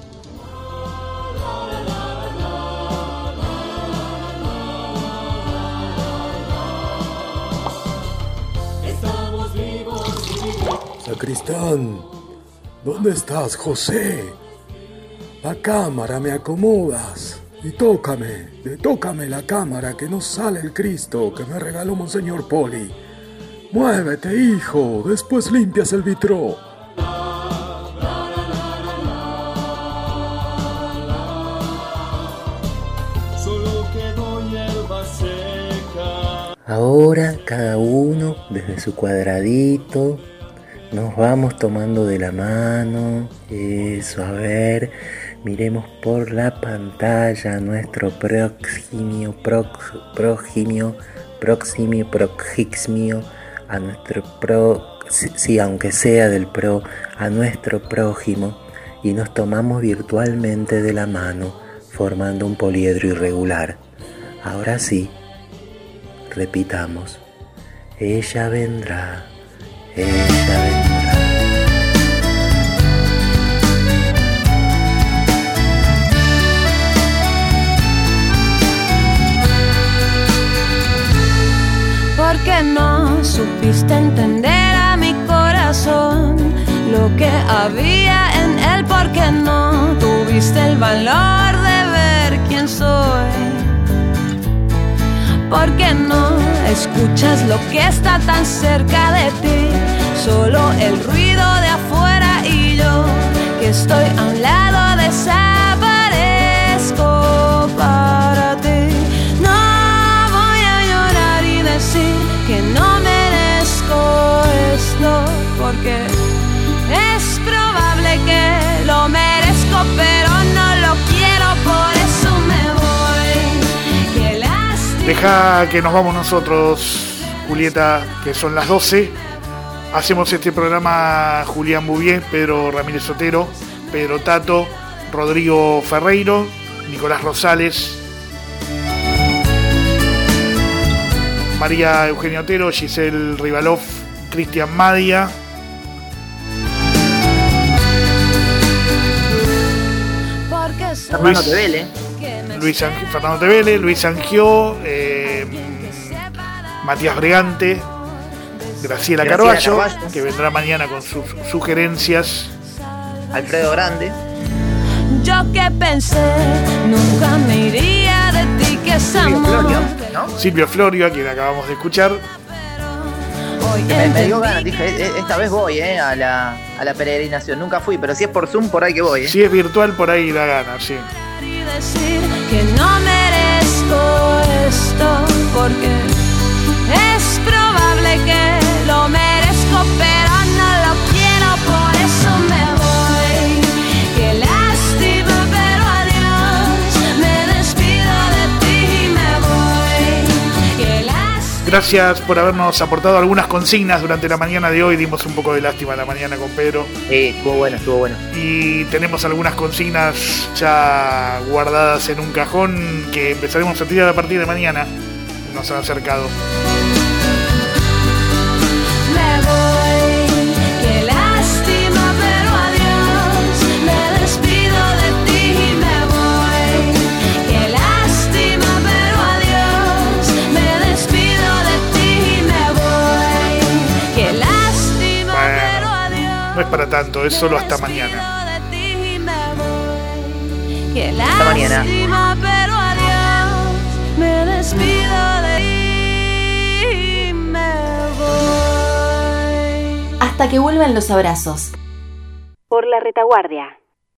Sacristán, ¿dónde estás, José? La cámara me acomodas y tócame, tócame la cámara que no sale el Cristo que me regaló Monseñor Poli. Muévete, hijo, después limpias el vitró. Ahora cada uno desde su cuadradito nos vamos tomando de la mano. Eso, a ver, miremos por la pantalla a nuestro próximo, prox, próximo, próximo, proximio, a nuestro pro, sí, aunque sea del pro, a nuestro prójimo, y nos tomamos virtualmente de la mano, formando un poliedro irregular. Ahora sí, repitamos, ella vendrá, ella vendrá. Porque no supiste entender a mi corazón lo que había en él, porque no tuviste el valor de ver quién soy. Porque no escuchas lo que está tan cerca de ti, solo el ruido de afuera y yo que estoy a un lado desaparezco para ti. No voy a llorar y decir que no merezco esto, porque es probable que lo merezco, pero no lo quiero, por eso me voy. Deja que nos vamos nosotros, Julieta, que son las doce. Hacemos este programa Julián Bouvier, Pedro Ramírez Otero, Pedro Tato, Rodrigo Ferreiro, Nicolás Rosales, María Eugenia Otero, Giselle Rivalov, Cristian Madia. Fernando Tevele. Luis Ang- Fernando Tevele, Luis Angió, eh, Matías Bregante, Graciela, Graciela Carballo, Carballo, que vendrá mañana con sus sugerencias. Alfredo Grande. Yo que pensé, nunca me iría de ti, que es amor. Florio, ¿no? Silvio Florio, a quien acabamos de escuchar. Me, me dio ganas, dije, esta vez voy eh, a, la, a la peregrinación. Nunca fui, pero si es por Zoom, por ahí que voy. Eh. Si es virtual, por ahí da ganas, sí. Decir que no merezco esto, porque es probable que lo merezco, pero no lo quiero, por eso me voy. Qué lástima, pero adiós, me despido de ti y me voy. Qué lástima. Gracias por habernos aportado algunas consignas durante la mañana de hoy. Dimos un poco de lástima la mañana con Pedro. Sí, estuvo bueno, estuvo bueno. Y tenemos algunas consignas ya guardadas en un cajón que empezaremos a tirar a partir de mañana. Nos han acercado. Me voy, qué lástima, pero adiós, me despido de ti y me voy. Qué lástima, pero adiós, me despido de ti y me voy. Qué lástima, bueno, pero adiós. No es para tanto, es solo hasta mañana. Qué hasta mañana. Lástima, pero adiós, me despido de ti y me voy. Hasta que vuelvan los abrazos. Por la retaguardia.